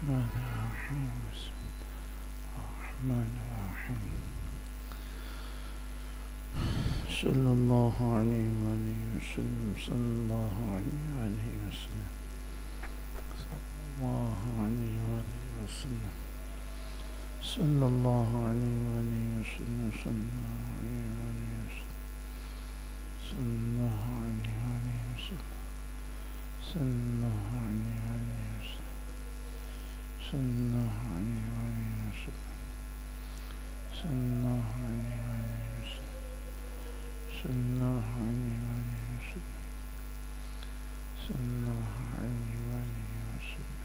الرحمن الرحيم الرحمن الرحيم صلى الله عليه وآله وسلم صلى الله عليه وآله وسلم صلى الله عليه وآله وسلم صلى الله عليه وآله وسلم صلى الله عليه وآله وسلم صلى الله عليه وآله وسلم صلى الله عليه وآله وسلم صلى الله عليه وآله وسلم صلى الله عليه وآله وسلم صلى الله عليه وآله وسلم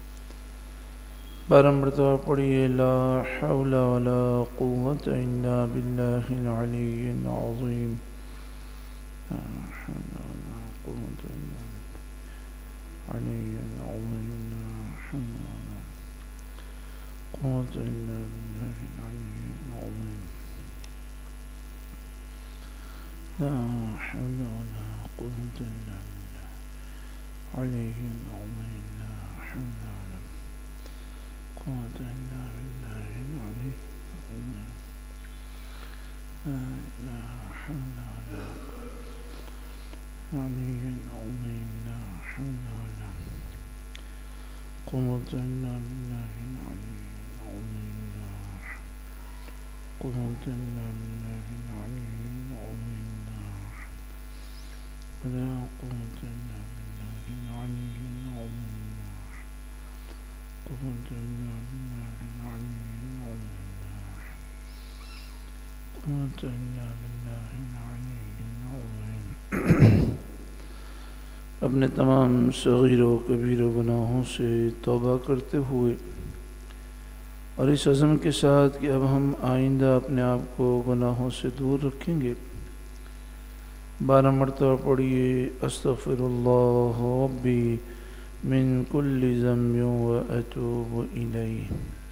بارہ مرتبہ پڑھیے لا حول ولا قوة الا باللہ العلی العظیم لا حول ولا قوة الا باللہ العلی العظیم لا حول ولا قوة الا باللہ العلی العظیم لا حول ولا قوة الا باللہ العلی العظیم لا حول ولا قوة إلا بالله العلي العظيم لا حول ولا قوة العلي العظيم لا حول ولا قوة إلا بالله العلي العظيم لا قوة إلا بالله العلي العظيم لا قوة إلا بالله العلي العظيم قوة إلا بالله العلي العظيم قوة إلا بالله العلي العظيم اپنے تمام صغیر و کبیر و گناہوں سے توبہ کرتے ہوئے اور اس عزم کے ساتھ کہ اب ہم آئندہ اپنے آپ کو گناہوں سے دور رکھیں گے 12 مرتبہ پڑھیے استغفر اللہ ربی من كل ذنب وأتوب إليه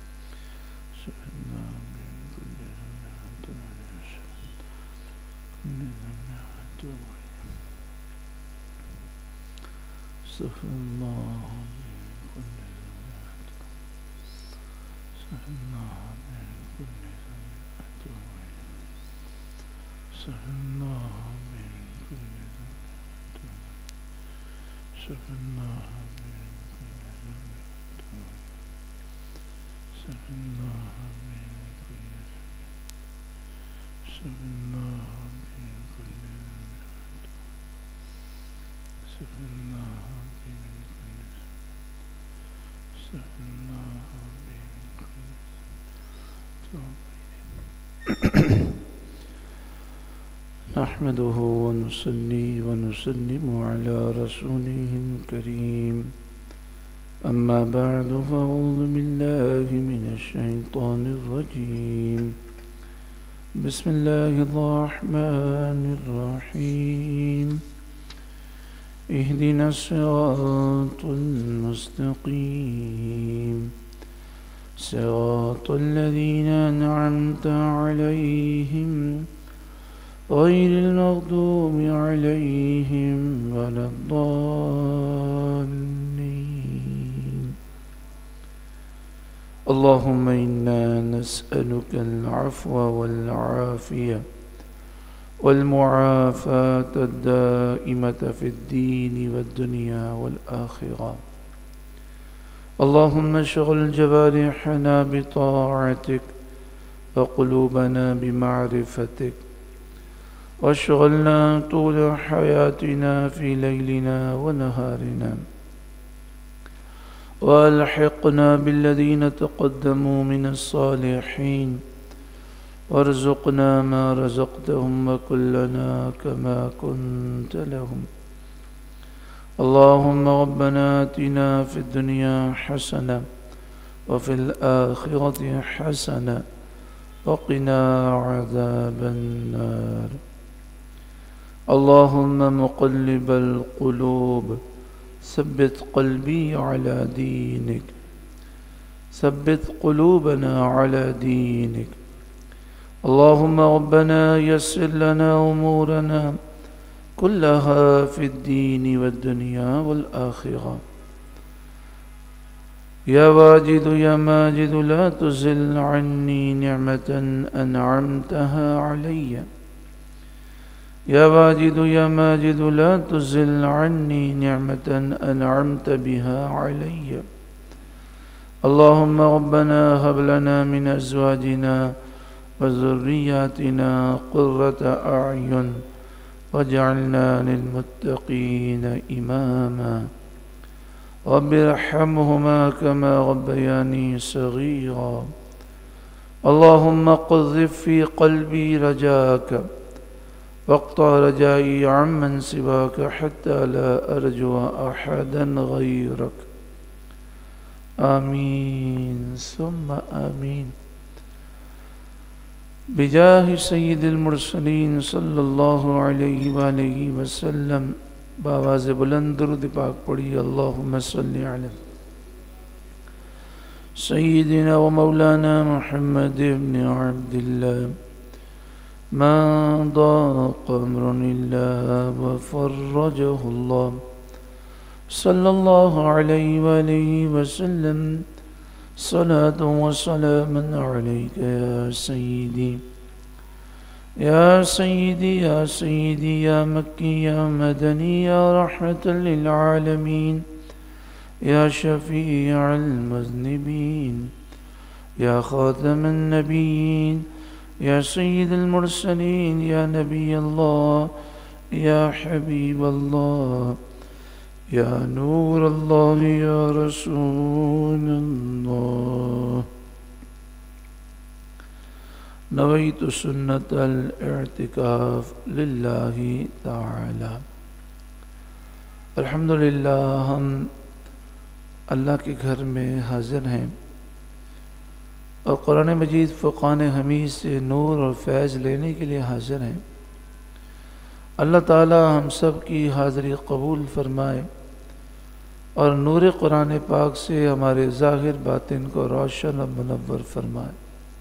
استغفر الله نحمده ونصلي ونسلم على رسوله الكريم أما بعد فأعوذ بالله من الشيطان الرجيم بسم الله الرحمن الرحيم اهدنا الصراط المستقيم صراط الذين أنعمت عليهم غير المغضوب عليهم ولا الضالين اللهم إنا نسألك العفو والعافية والمعافاة الدائمة في الدين والدنيا والآخرة اللهم اشغل جوارحنا بطاعتك وقلوبنا بمعرفتك واشغلنا طول حياتنا في ليلنا ونهارنا والحقنا بالذين تقدموا من الصالحين وارزقنا ما رزقتهم وكلنا كما كنت لهم اللهم ربنا آتنا في الدنيا حسنة وفي الآخرة حسنة وقنا عذاب النار اللهم مقلب القلوب ثبت قلبي على دينك ثبت قلوبنا على دينك اللهم ربنا يسر لنا أمورنا كلها في الدين والدنيا والآخرة يا واجد يا ماجد لا تزل عني نعمة أنعمتها علي يا واجد يا ماجد لا تزل عني نعمة أنعمت بها علي اللهم ربنا هب لنا من أزواجنا وذرياتنا قرة أعين واجعلنا للمتقين إماما رب ارحمهما كما ربياني صغيرا اللهم قذف في قلبي رجاك واقطع رجائي عمن سواك حتى لا أرجو أحدا غيرك آمين ثم آمين بجاه سید المرسلین صلی اللہ علیہ وآلہ وسلم بآواز بلند درود پاک پڑھی اللہم صلی علی سیدنا و مولانا محمد ابن عبداللہ ما ضاق امر اللہ وفرجہ اللہ صلی اللہ علیہ وآلہ وسلم صلاة وسلاما عليك يا سيدي يا سيدي يا سيدي يا مكي يا مدني يا رحمة للعالمين يا شفيع المذنبين يا خاتم النبيين يا سيد المرسلين يا نبي الله يا حبيب الله یا نور اللہ یا رسول اللہ نویت سنت الاعتکاف للہ تعالی الحمدللہ ہم اللہ کے گھر میں حاضر ہیں اور قرآن مجید فرقان حمید سے نور اور فیض لینے کے لیے حاضر ہیں اللہ تعالی ہم سب کی حاضری قبول فرمائے اور نور قرآن پاک سے ہمارے ظاہر باطن کو روشن و منور فرمائے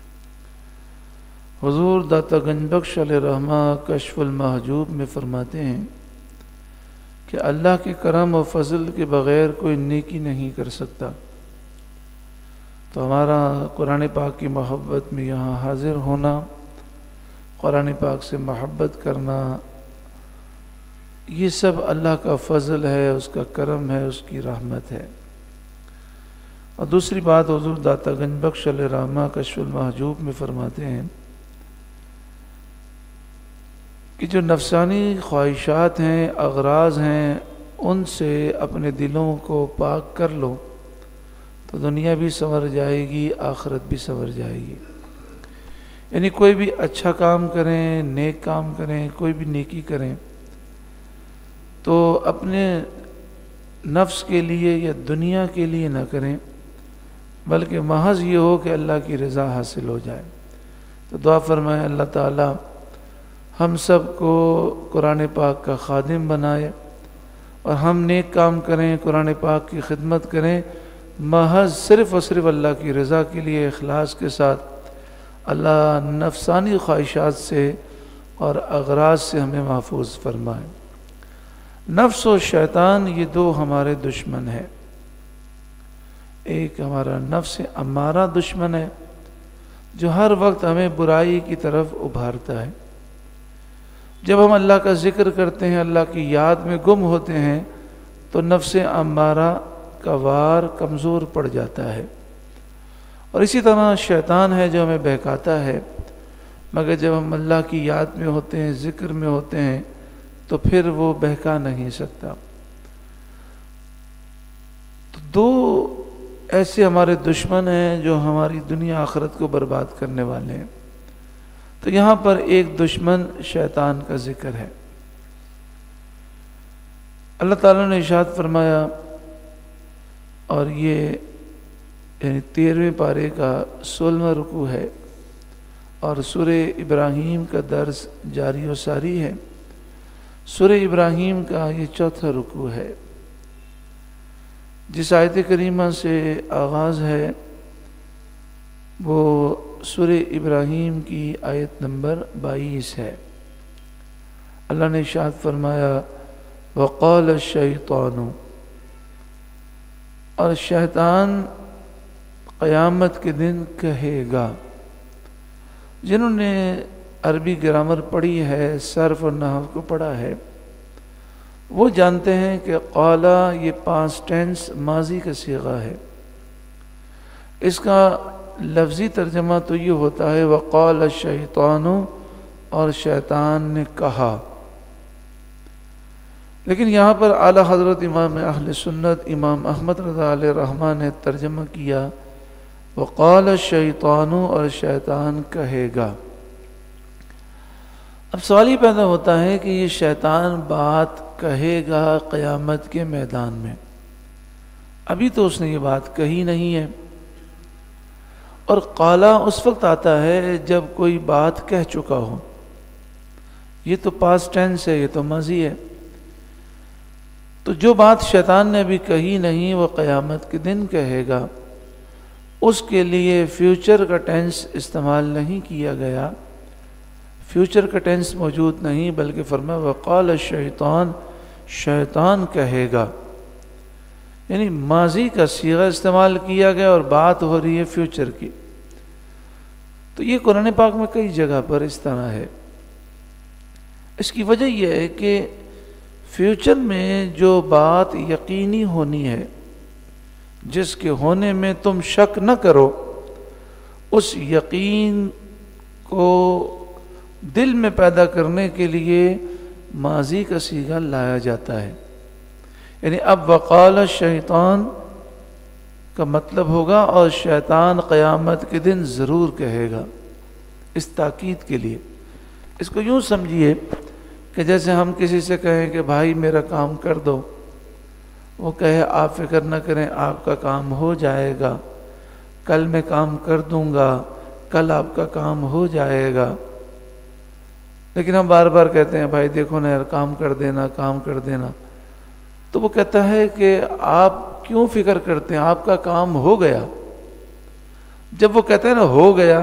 حضور داتا گنج بخش علیہ رحمہ کشف المحجوب میں فرماتے ہیں کہ اللہ کے کرم و فضل کے بغیر کوئی نیکی نہیں کر سکتا تو ہمارا قرآن پاک کی محبت میں یہاں حاضر ہونا قرآن پاک سے محبت کرنا یہ سب اللہ کا فضل ہے اس کا کرم ہے اس کی رحمت ہے اور دوسری بات حضور داتا گنج بخش علیہ رحمہ کشف المحجوب میں فرماتے ہیں کہ جو نفسانی خواہشات ہیں اغراض ہیں ان سے اپنے دلوں کو پاک کر لو تو دنیا بھی سنور جائے گی آخرت بھی سنور جائے گی یعنی کوئی بھی اچھا کام کریں نیک کام کریں کوئی بھی نیکی کریں تو اپنے نفس کے لیے یا دنیا کے لیے نہ کریں بلکہ محض یہ ہو کہ اللہ کی رضا حاصل ہو جائے تو دعا فرمائے اللہ تعالی ہم سب کو قرآن پاک کا خادم بنائے اور ہم نیک کام کریں قرآن پاک کی خدمت کریں محض صرف اور صرف اللہ کی رضا کے لیے اخلاص کے ساتھ اللہ نفسانی خواہشات سے اور اغراض سے ہمیں محفوظ فرمائے نفس و شیطان یہ دو ہمارے دشمن ہیں ایک ہمارا نفس امارہ دشمن ہے جو ہر وقت ہمیں برائی کی طرف ابھارتا ہے جب ہم اللہ کا ذکر کرتے ہیں اللہ کی یاد میں گم ہوتے ہیں تو نفس امارہ کا وار کمزور پڑ جاتا ہے اور اسی طرح شیطان ہے جو ہمیں بہکاتا ہے مگر جب ہم اللہ کی یاد میں ہوتے ہیں ذکر میں ہوتے ہیں تو پھر وہ بہکا نہیں سکتا تو دو ایسے ہمارے دشمن ہیں جو ہماری دنیا آخرت کو برباد کرنے والے ہیں تو یہاں پر ایک دشمن شیطان کا ذکر ہے اللہ تعالیٰ نے ارشاد فرمایا اور یہ یعنی 13ویں پارے کا 16واں رکوع ہے اور سورہ ابراہیم کا درس جاری و ساری ہے سورہ ابراہیم کا یہ 4تھا رکوع ہے جس آیت کریمہ سے آغاز ہے وہ سورہ ابراہیم کی آیت نمبر 22 ہے اللہ نے ارشاد فرمایا وقال الشیطان اور شیطان قیامت کے دن کہے گا۔ جنہوں نے عربی گرامر پڑھی ہے، صرف اور نحو کو پڑھا ہے، وہ جانتے ہیں کہ قال یہ پاسٹ ٹینس ماضی کا صیغہ ہے۔ اس کا لفظی ترجمہ تو یہ ہوتا ہے وقال الشیطان، اور شیطان نے کہا، لیکن یہاں پر اعلیٰ حضرت امام اہل سنت امام احمد رضا علیہ الرحمہ نے ترجمہ کیا وقال الشیطان، اور شیطان کہے گا۔ اب سوال یہ پیدا ہوتا ہے کہ یہ شیطان بات کہے گا قیامت کے میدان میں، ابھی تو اس نے یہ بات کہی نہیں ہے، اور قالا اس وقت آتا ہے جب کوئی بات کہہ چکا ہو۔ یہ تو پاسٹ ٹینس ہے، یہ تو ماضی ہے، تو جو بات شیطان نے ابھی کہی نہیں وہ قیامت کے دن کہے گا، اس کے لیے فیوچر کا ٹینس استعمال نہیں کیا گیا، فیوچر کا ٹینس موجود نہیں، بلکہ فرمایا وقال الشیطان، شیطان کہے گا، یعنی ماضی کا صیغہ استعمال کیا گیا اور بات ہو رہی ہے فیوچر کی۔ تو یہ قرآن پاک میں کئی جگہ پر اس طرح ہے۔ اس کی وجہ یہ ہے کہ فیوچر میں جو بات یقینی ہونی ہے، جس کے ہونے میں تم شک نہ کرو، اس یقین کو دل میں پیدا کرنے کے لیے ماضی کا صیغہ لایا جاتا ہے۔ یعنی اب وقال الشیطان کا مطلب ہوگا اور شیطان قیامت کے دن ضرور کہے گا، اس تاکید کے لیے۔ اس کو یوں سمجھیے کہ جیسے ہم کسی سے کہیں کہ بھائی میرا کام کر دو، وہ کہے آپ فکر نہ کریں، آپ کا کام ہو جائے گا، کل میں کام کر دوں گا، کل آپ کا کام ہو جائے گا۔ لیکن ہم بار بار کہتے ہیں بھائی دیکھو نا یار، کام کر دینا، کام کر دینا، تو وہ کہتا ہے کہ آپ کیوں فکر کرتے ہیں، آپ کا کام ہو گیا۔ جب وہ کہتے ہیں نا ہو گیا،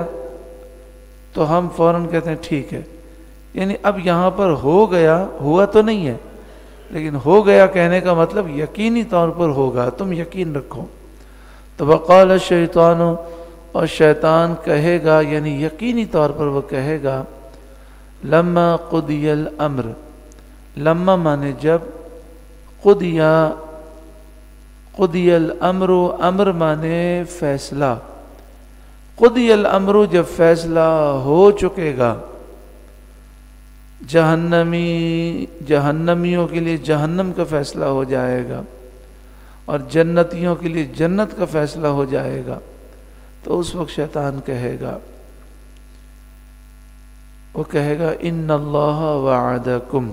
تو ہم فوراً کہتے ہیں ٹھیک ہے، یعنی اب یہاں پر ہو گیا، ہوا تو نہیں ہے، لیکن ہو گیا کہنے کا مطلب یقینی طور پر ہوگا، تم یقین رکھو۔ تو وقال الشیطان، اور شیطان کہے گا، یعنی یقینی طور پر وہ کہے گا لما قضی الامر، لما مانے جب، قضی الامر، امر مانے فیصلہ، قضی الامر جب فیصلہ ہو چکے گا، جہنمیوں کے لیے جہنم کا فیصلہ ہو جائے گا اور جنتیوں کے لیے جنت کا فیصلہ ہو جائے گا، تو اس وقت شیطان کہے گا، وہ کہے گا ان اللہ وعدکم،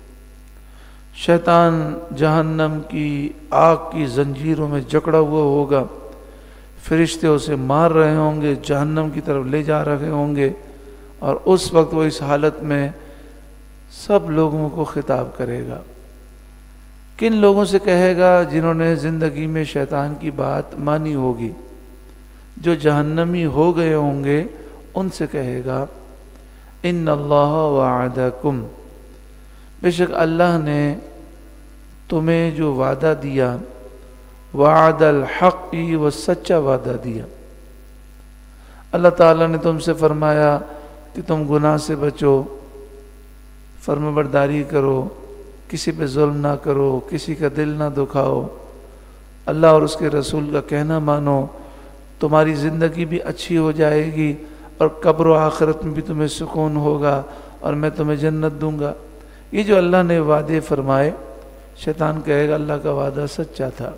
شیطان جہنم کی آگ کی زنجیروں میں جکڑا ہوا ہوگا، فرشتے اسے مار رہے ہوں گے، جہنم کی طرف لے جا رہے ہوں گے، اور اس وقت وہ اس حالت میں سب لوگوں کو خطاب کرے گا۔ کن لوگوں سے کہے گا؟ جنہوں نے زندگی میں شیطان کی بات مانی ہوگی، جو جہنمی ہو گئے ہوں گے، ان سے کہے گا ان اللہ وعدکم، بے شک اللہ نے تمہیں جو وعدہ دیا، وعد الحق، وہ سچا وعدہ دیا۔ اللہ تعالیٰ نے تم سے فرمایا کہ تم گناہ سے بچو، فرمانبرداری کرو، کسی پہ ظلم نہ کرو، کسی کا دل نہ دکھاؤ، اللہ اور اس کے رسول کا کہنا مانو، تمہاری زندگی بھی اچھی ہو جائے گی اور قبر و آخرت میں بھی تمہیں سکون ہوگا اور میں تمہیں جنت دوں گا۔ یہ جو اللہ نے وعدے فرمائے، شیطان کہے گا اللہ کا وعدہ سچا تھا،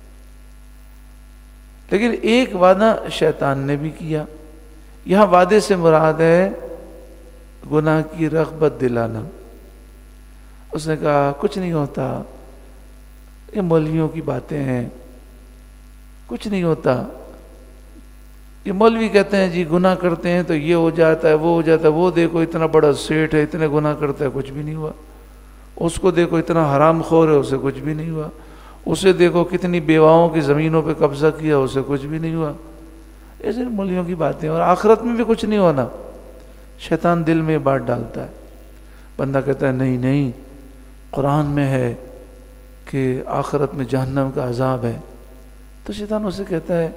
لیکن ایک وعدہ شیطان نے بھی کیا۔ یہاں وعدے سے مراد ہے گناہ کی رغبت دلانا۔ اس نے کہا کچھ نہیں ہوتا، یہ مولویوں کی باتیں ہیں، کچھ نہیں ہوتا، یہ مولوی کہتے ہیں جی گناہ کرتے ہیں تو یہ ہو جاتا ہے، وہ ہو جاتا ہے، وہ دیکھو اتنا بڑا سیٹھ ہے، اتنے گناہ کرتا ہے، کچھ بھی نہیں ہوا، اس کو دیکھو اتنا حرام خور ہے، اسے کچھ بھی نہیں ہوا، اسے دیکھو کتنی بیواؤں کی زمینوں پہ قبضہ کیا، اسے کچھ بھی نہیں ہوا۔ ایسے مولویوں کی باتیں، اور آخرت میں بھی کچھ نہیں ہونا۔ شیطان دل میں بات ڈالتا ہے، بندہ کہتا ہے نہیں نہیں، قرآن میں ہے کہ آخرت میں جہنم کا عذاب ہے، تو شیطان اسے کہتا ہے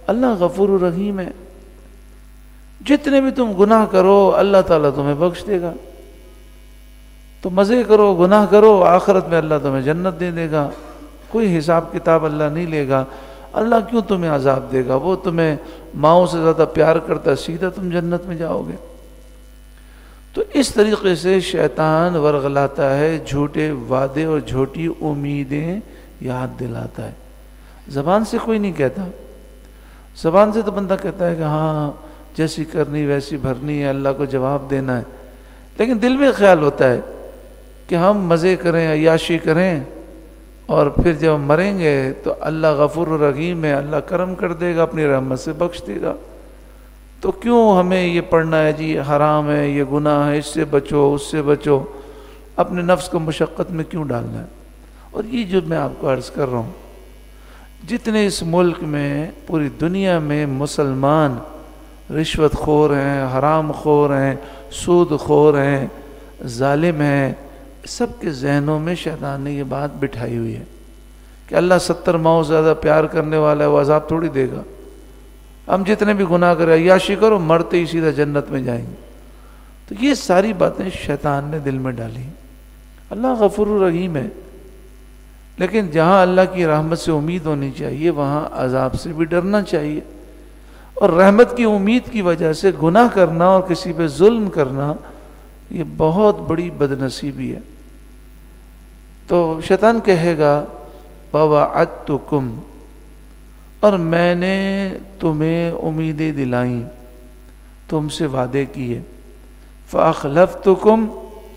اللہ غفور الرحیم ہے، جتنے بھی تم گناہ کرو اللہ تعالیٰ تمہیں بخش دے گا. تو مزے کرو، گناہ کرو، آخرت میں اللہ تمہیں جنت دے دے گا. کوئی حساب کتاب اللہ نہیں لے گا. اللہ کیوں تمہیں عذاب دے گا؟ وہ تمہیں ماؤں سے زیادہ پیار کرتا ہے، سیدھا تم جنت میں جاؤ گے. تو اس طریقے سے شیطان ورغلاتا ہے، جھوٹے وعدے اور جھوٹی امیدیں یاد دلاتا ہے. زبان سے کوئی نہیں کہتا، زبان سے تو بندہ کہتا ہے کہ ہاں جیسی کرنی ویسی بھرنی ہے، اللہ کو جواب دینا ہے. لیکن دل میں خیال ہوتا ہے کہ ہم مزے کریں، عیاشی کریں، اور پھر جب مریں گے تو اللہ غفور الرحیم ہے، اللہ کرم کر دے گا، اپنی رحمت سے بخش دے گا. تو کیوں ہمیں یہ پڑھنا ہے جی حرام ہے، یہ گناہ ہے، اس سے بچو، اس سے بچو، اپنے نفس کو مشقت میں کیوں ڈالنا ہے؟ اور یہ جو میں آپ کو عرض کر رہا ہوں، جتنے اس ملک میں پوری دنیا میں مسلمان رشوت خور ہیں، حرام خور ہیں، سود خور ہیں، ظالم ہیں، سب کے ذہنوں میں شیطان نے یہ بات بٹھائی ہوئی ہے کہ اللہ 70 ماؤں سے زیادہ پیار کرنے والا ہے، وہ عذاب تھوڑی دے گا. ہم جتنے بھی گناہ کریں، عیاشی کرو، مرتے ہی سیدھا جنت میں جائیں گے. تو یہ ساری باتیں شیطان نے دل میں ڈالی. اللہ غفور الرحیم ہے، لیکن جہاں اللہ کی رحمت سے امید ہونی چاہیے وہاں عذاب سے بھی ڈرنا چاہیے. اور رحمت کی امید کی وجہ سے گناہ کرنا اور کسی پہ ظلم کرنا یہ بہت بڑی بدنصیبی ہے. تو شیطان کہے گا وَوَعَدْتُكُمْ، اور میں نے تمہیں امیدیں دلائیں، تم سے وعدے کیے. فَأَخْلَفْتُكُمْ،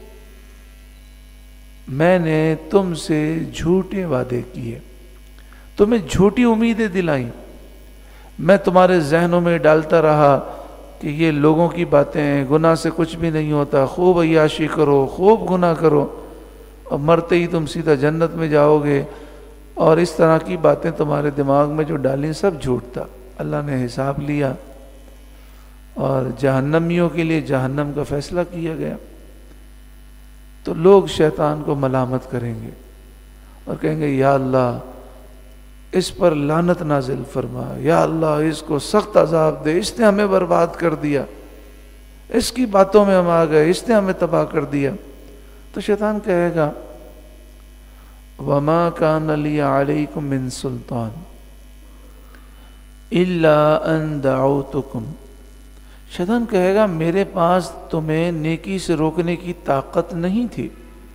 میں نے تم سے جھوٹے وعدے کیے، تمہیں جھوٹی امیدیں دلائیں. میں تمہارے ذہنوں میں ڈالتا رہا کہ یہ لوگوں کی باتیں ہیں، گناہ سے کچھ بھی نہیں ہوتا، خوب عیاشی کرو، خوب گناہ کرو، اور مرتے ہی تم سیدھا جنت میں جاؤ گے. اور اس طرح کی باتیں تمہارے دماغ میں جو ڈالیں سب جھوٹ تھا. اللہ نے حساب لیا اور جہنمیوں کے لیے جہنم کا فیصلہ کیا گیا. تو لوگ شیطان کو ملامت کریں گے اور کہیں گے یا اللہ اس پر لعنت نازل فرما، یا اللہ اس کو سخت عذاب دے، اس نے ہمیں برباد کر دیا، اس کی باتوں میں ہم آ گئے، اس نے ہمیں تباہ کر دیا. تو شیطان کہے گا وَمَا كَانَ لِي عَلَيْكُمْ مِنْ سُلْطَانٍ إِلَّا أَنْ دَعَوْتُكُمْ. شیطان کہے گا میرے پاس تمہیں نیکی سے روکنے کی طاقت نہیں تھی،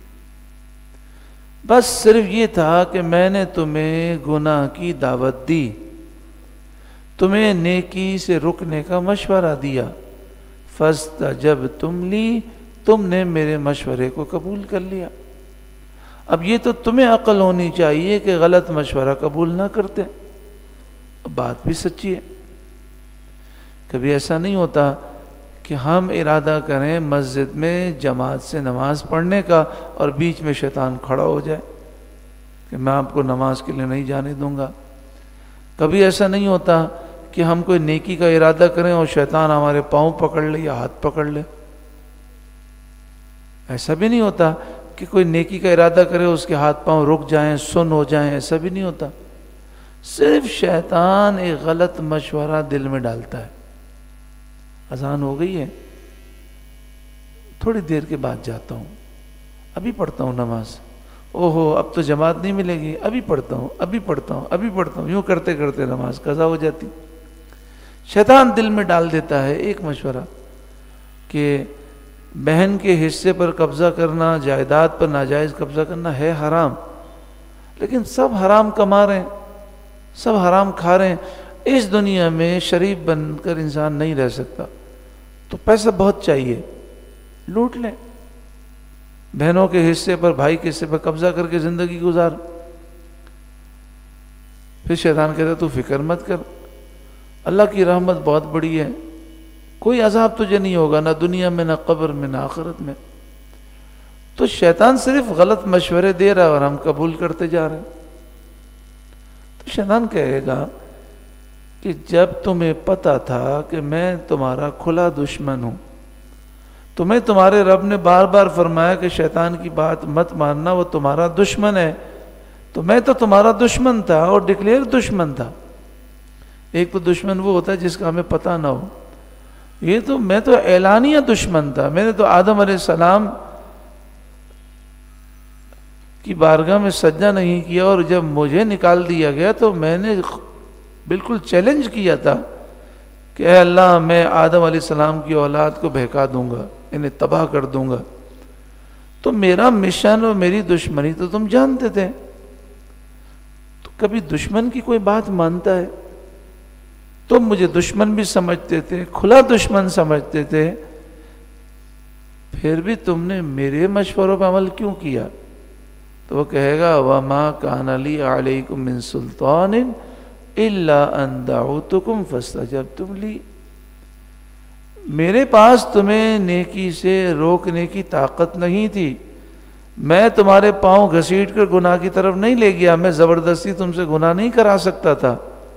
بس صرف یہ تھا کہ میں نے تمہیں گناہ کی دعوت دی، تمہیں نیکی سے رکنے کا مشورہ دیا. فَاسْتَجَبْتُمْ لِي، تم نے میرے مشورے کو قبول کر لیا. اب یہ تو تمہیں عقل ہونی چاہیے کہ غلط مشورہ قبول نہ کرتے. بات بھی سچی ہے. کبھی ایسا نہیں ہوتا کہ ہم ارادہ کریں مسجد میں جماعت سے نماز پڑھنے کا اور بیچ میں شیطان کھڑا ہو جائے کہ میں آپ کو نماز کے لیے نہیں جانے دوں گا. کبھی ایسا نہیں ہوتا کہ ہم کوئی نیکی کا ارادہ کریں اور شیطان ہمارے پاؤں پکڑ لے یا ہاتھ پکڑ لے. ایسا بھی نہیں ہوتا کہ کوئی نیکی کا ارادہ کرے اس کے ہاتھ پاؤں رک جائیں، سن ہو جائیں. ایسا بھی نہیں ہوتا. صرف شیطان ایک غلط مشورہ دل میں ڈالتا ہے. اذان ہو گئی ہے، تھوڑی دیر کے بعد جاتا ہوں، ابھی پڑھتا ہوں نماز. اوہو اب تو جماعت نہیں ملے گی، ابھی پڑھتا ہوں، ابھی پڑھتا ہوں، ابھی پڑھتا ہوں. یوں کرتے کرتے نماز قضا ہو جاتی. شیطان دل میں ڈال دیتا ہے ایک مشورہ کہ بہن کے حصے پر قبضہ کرنا، جائیداد پر ناجائز قبضہ کرنا ہے حرام، لیکن سب حرام کما رہے ہیں، سب حرام کھا رہے ہیں. اس دنیا میں شریف بن کر انسان نہیں رہ سکتا. تو پیسہ بہت چاہیے، لوٹ لیں، بہنوں کے حصے پر، بھائی کے حصے پر قبضہ کر کے زندگی گزار. پھر شیطان کہتا ہے تو فکر مت کر، اللہ کی رحمت بہت بڑی ہے، کوئی عذاب تجھے نہیں ہوگا، نہ دنیا میں، نہ قبر میں، نہ آخرت میں. تو شیطان صرف غلط مشورے دے رہا ہے اور ہم قبول کرتے جا رہے ہیں. تو شیطان کہے گا کہ جب تمہیں پتا تھا کہ میں تمہارا کھلا دشمن ہوں، تمہیں تمہارے رب نے بار بار فرمایا کہ شیطان کی بات مت ماننا، وہ تمہارا دشمن ہے، تو میں تو تمہارا دشمن تھا اور ڈکلیئر دشمن تھا. ایک تو دشمن وہ ہوتا ہے جس کا ہمیں پتہ نہ ہو. یہ تو میں تو اعلانیہ دشمن تھا. میں نے تو آدم علیہ السلام کی بارگاہ میں سجدہ نہیں کیا، اور جب مجھے نکال دیا گیا تو میں نے بالکل چیلنج کیا تھا کہ اے اللہ میں آدم علیہ السلام کی اولاد کو بہکا دوں گا، انہیں تباہ کر دوں گا. تو میرا مشن اور میری دشمنی تو تم جانتے تھے. تو کبھی دشمن کی کوئی بات مانتا ہے؟ تم مجھے دشمن بھی سمجھتے تھے، کھلا دشمن سمجھتے تھے، پھر بھی تم نے میرے مشوروں پر عمل کیوں کیا؟ تو وہ کہے گا وَمَا كَانَ لِي عَلَيْكُمْ مِنْ سُلْطَانٍ إِلَّا أَنْ دَعُوتُكُمْ فَاسْتَجَبْتُمْ لِي. میرے پاس تمہیں نیکی سے روکنے کی طاقت نہیں تھی. میں تمہارے پاؤں گھسیٹ کر گناہ کی طرف نہیں لے گیا. میں زبردستی تم سے گناہ نہیں کرا سکتا تھا.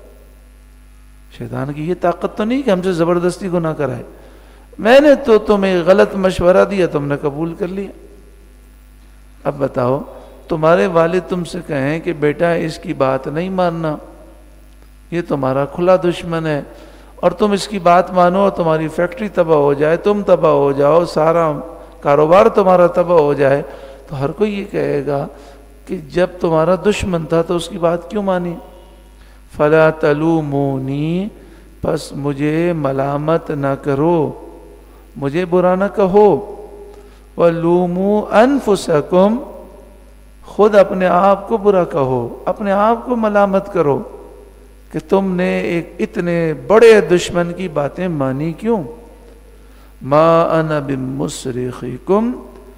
شیطان کی یہ طاقت تو نہیں کہ ہم سے زبردستی گناہ کرائے. میں نے تو تمہیں غلط مشورہ دیا، تم نے قبول کر لیا. اب بتاؤ، تمہارے والد تم سے کہیں کہ بیٹا اس کی بات نہیں ماننا، یہ تمہارا کھلا دشمن ہے، اور تم اس کی بات مانو اور تمہاری فیکٹری تباہ ہو جائے، تم تباہ ہو جاؤ، سارا کاروبار تمہارا تباہ ہو جائے، تو ہر کوئی یہ کہے گا کہ جب تمہارا دشمن تھا تو اس کی بات کیوں مانی؟ فَلَا تَلُومُونِي، پس مجھے ملامت نہ کرو، مجھے برا نہ کہو. وَلُومُوا أَنفُسَكُمْ، خود اپنے آپ کو برا کہو، اپنے آپ کو ملامت کرو کہ تم نے ایک اتنے بڑے دشمن کی باتیں مانی کیوں. مَا أَنَا بِمُصْرِخِكُمْ،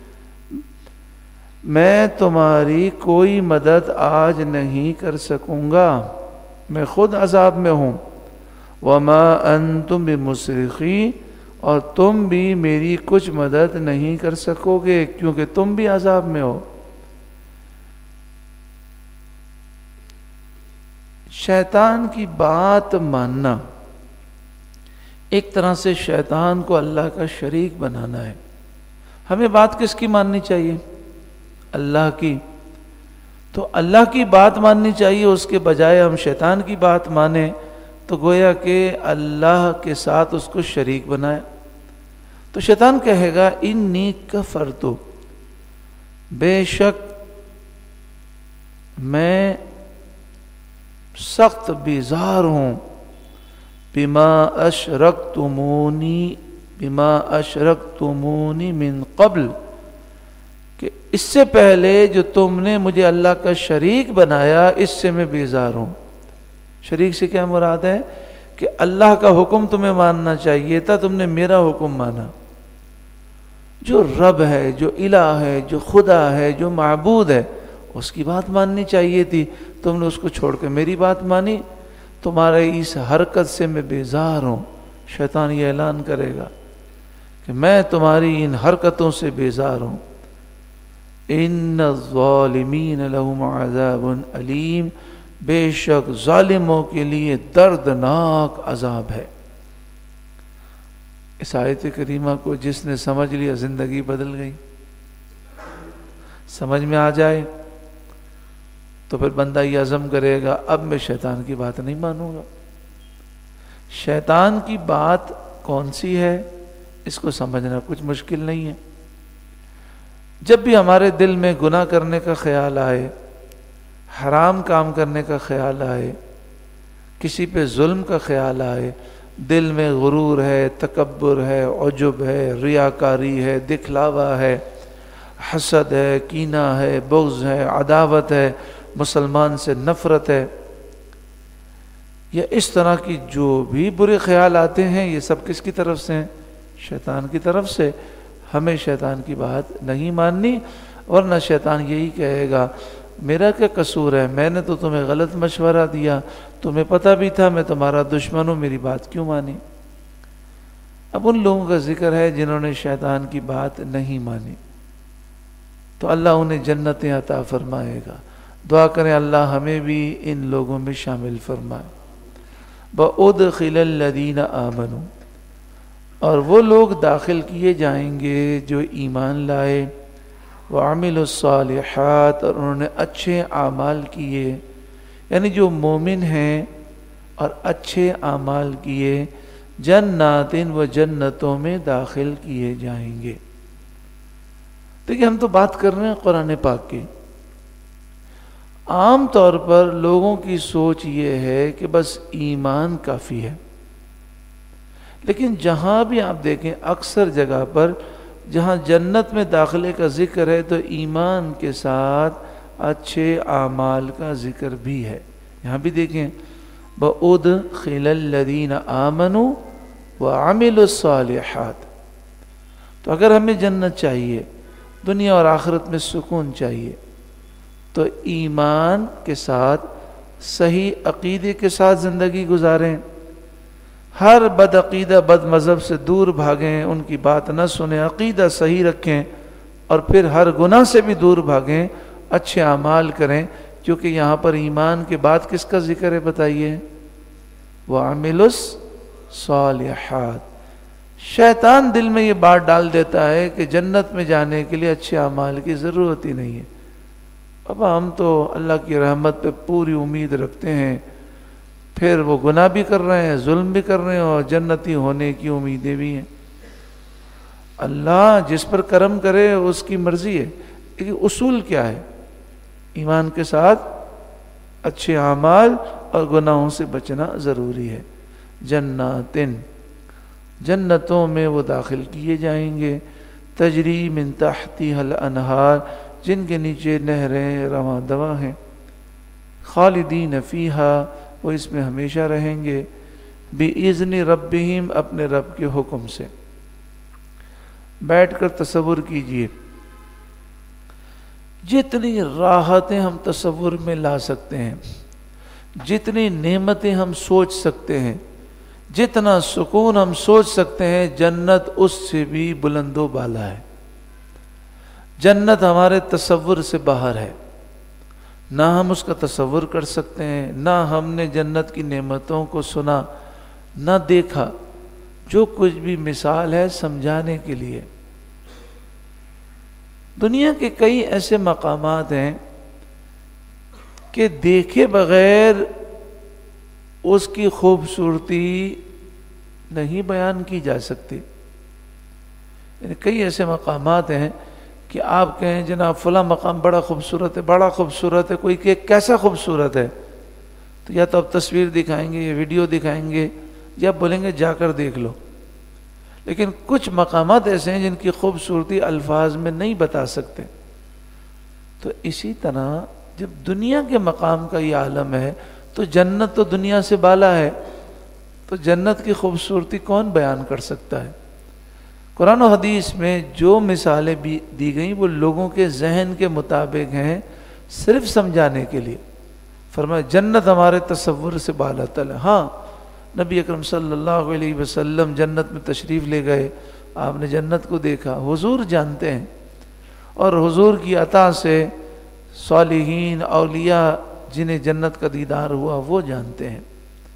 میں تمہاری کوئی مدد آج نہیں کر سکوں گا، میں خود عذاب میں ہوں. وَمَا أَنْتُمْ بِمُصْرِخِي، اور تم بھی میری کچھ مدد نہیں کر سکو گے کیونکہ تم بھی عذاب میں ہو. شیطان کی بات ماننا ایک طرح سے شیطان کو اللہ کا شریک بنانا ہے. ہمیں بات کس کی ماننی چاہیے؟ اللہ کی. تو اللہ کی بات ماننی چاہیے، اس کے بجائے ہم شیطان کی بات مانیں تو گویا کہ اللہ کے ساتھ اس کو شریک بنایا. تو شیطان کہے گا انی کفرت، بے شک میں سخت بیزار ہوں، بما اشرکتمونی من قبل، کہ اس سے پہلے جو تم نے مجھے اللہ کا شریک بنایا اس سے میں بیزار ہوں. شریک سے کیا مراد ہے؟ کہ اللہ کا حکم تمہیں ماننا چاہیے تھا، تم نے میرا حکم مانا. جو رب ہے، جو الہ ہے، جو خدا ہے، جو معبود ہے، اس کی بات ماننی چاہیے تھی، تم نے اس کو چھوڑ کے میری بات مانی. تمہارے اس حرکت سے میں بیزار ہوں. شیطان یہ اعلان کرے گا کہ میں تمہاری ان حرکتوں سے بیزار ہوں. ان الظالمین لهم عذاب علیم، بے شک ظالموں کے لیے دردناک عذاب ہے. اس آیت کریمہ کو جس نے سمجھ لیا زندگی بدل گئی. سمجھ میں آ جائے تو پھر بندہ یہ عزم کرے گا اب میں شیطان کی بات نہیں مانوں گا. شیطان کی بات کون سی ہے اس کو سمجھنا کچھ مشکل نہیں ہے. جب بھی ہمارے دل میں گناہ کرنے کا خیال آئے، حرام کام کرنے کا خیال آئے، کسی پہ ظلم کا خیال آئے، دل میں غرور ہے، تکبر ہے، عجب ہے، ریاکاری ہے، دکھلاوا ہے، حسد ہے، کینہ ہے، بغض ہے، عداوت ہے، مسلمان سے نفرت ہے، یا اس طرح کی جو بھی برے خیال آتے ہیں، یہ سب کس کی طرف سے ہیں؟ شیطان کی طرف سے. ہمیں شیطان کی بات نہیں ماننی، ورنہ شیطان یہی کہے گا میرا کیا قصور ہے، میں نے تو تمہیں غلط مشورہ دیا، تمہیں پتہ بھی تھا میں تمہارا دشمن ہوں، میری بات کیوں مانی. اب ان لوگوں کا ذکر ہے جنہوں نے شیطان کی بات نہیں مانی، تو اللہ انہیں جنتیں عطا فرمائے گا. دعا کریں اللہ ہمیں بھی ان لوگوں میں شامل فرمائے. وَأُدْخِلَ الَّذِينَ آمَنُوا، اور وہ لوگ داخل کیے جائیں گے جو ایمان لائے، وَعَمِلُوا الصَّالِحَاتِ، اور انہوں نے اچھے اعمال کیے. یعنی جو مومن ہیں اور اچھے اعمال کیے جناتن و جنتوں میں داخل کیے جائیں گے۔ دیکھیں ہم تو بات کر رہے ہیں قرآن پاک کی۔ عام طور پر لوگوں کی سوچ یہ ہے کہ بس ایمان کافی ہے، لیکن جہاں بھی آپ دیکھیں اکثر جگہ پر جہاں جنت میں داخلے کا ذکر ہے تو ایمان کے ساتھ اچھے اعمال کا ذکر بھی ہے۔ یہاں بھی دیکھیں وَأُدْخِلَ الَّذِينَ آمَنُوا وَعَمِلُوا الصَّالِحَاتِ۔ تو اگر ہمیں جنت چاہیے، دنیا اور آخرت میں سکون چاہیے، تو ایمان کے ساتھ صحیح عقیدے کے ساتھ زندگی گزاریں، ہر بد عقیدہ بد مذہب سے دور بھاگیں، ان کی بات نہ سنیں، عقیدہ صحیح رکھیں، اور پھر ہر گناہ سے بھی دور بھاگیں، اچھے اعمال کریں، کیونکہ یہاں پر ایمان کے بعد کس کا ذکر ہے بتائیے؟ وَعَمِلُوا الصَّالِحَاتِ۔ شیطان دل میں یہ بات ڈال دیتا ہے کہ جنت میں جانے کے لیے اچھے اعمال کی ضرورت ہی نہیں ہے، بابا ہم تو اللہ کی رحمت پہ پوری امید رکھتے ہیں، پھر وہ گناہ بھی کر رہے ہیں، ظلم بھی کر رہے ہیں، اور جنتی ہونے کی امیدیں بھی ہیں۔ اللہ جس پر کرم کرے اس کی مرضی ہے، لیکن اصول کیا ہے؟ ایمان کے ساتھ اچھے اعمال اور گناہوں سے بچنا ضروری ہے۔ جناتن، جنتوں میں وہ داخل کیے جائیں گے، تجری من تحتها الانہار، جن کے نیچے نہریں رواں دواں ہیں، خالدین فیہا، وہ اس میں ہمیشہ رہیں گے، بِإِذْنِ رَبِّهِمْ، اپنے رب کے حکم سے۔ بیٹھ کر تصور کیجئے، جتنی راحتیں ہم تصور میں لا سکتے ہیں، جتنی نعمتیں ہم سوچ سکتے ہیں، جتنا سکون ہم سوچ سکتے ہیں، جنت اس سے بھی بلند و بالا ہے۔ جنت ہمارے تصور سے باہر ہے، نہ ہم اس کا تصور کر سکتے ہیں، نہ ہم نے جنت کی نعمتوں کو سنا نہ دیکھا، جو کچھ بھی مثال ہے سمجھانے کے لیے۔ دنیا کے کئی ایسے مقامات ہیں کہ دیکھے بغیر اس کی خوبصورتی نہیں بیان کی جا سکتی۔ یعنی کئی ایسے مقامات ہیں کہ آپ کہیں جناب فلاں مقام بڑا خوبصورت ہے، بڑا خوبصورت ہے، کوئی کہ کیسا خوبصورت ہے، تو یا تو آپ تصویر دکھائیں گے یا ویڈیو دکھائیں گے یا بولیں گے جا کر دیکھ لو۔ لیکن کچھ مقامات ایسے ہیں جن کی خوبصورتی الفاظ میں نہیں بتا سکتے۔ تو اسی طرح جب دنیا کے مقام کا یہ عالم ہے تو جنت تو دنیا سے بالا ہے، تو جنت کی خوبصورتی کون بیان کر سکتا ہے؟ قرآن و حدیث میں جو مثالیں بھی دی گئیں وہ لوگوں کے ذہن کے مطابق ہیں، صرف سمجھانے کے لیے۔ فرمایا جنت ہمارے تصور سے بالا تر ہے۔ ہاں نبی اکرم صلی اللہ علیہ وسلم جنت میں تشریف لے گئے، آپ نے جنت کو دیکھا، حضور جانتے ہیں، اور حضور کی عطا سے صالحین اولیاء جنہیں جنت کا دیدار ہوا وہ جانتے ہیں۔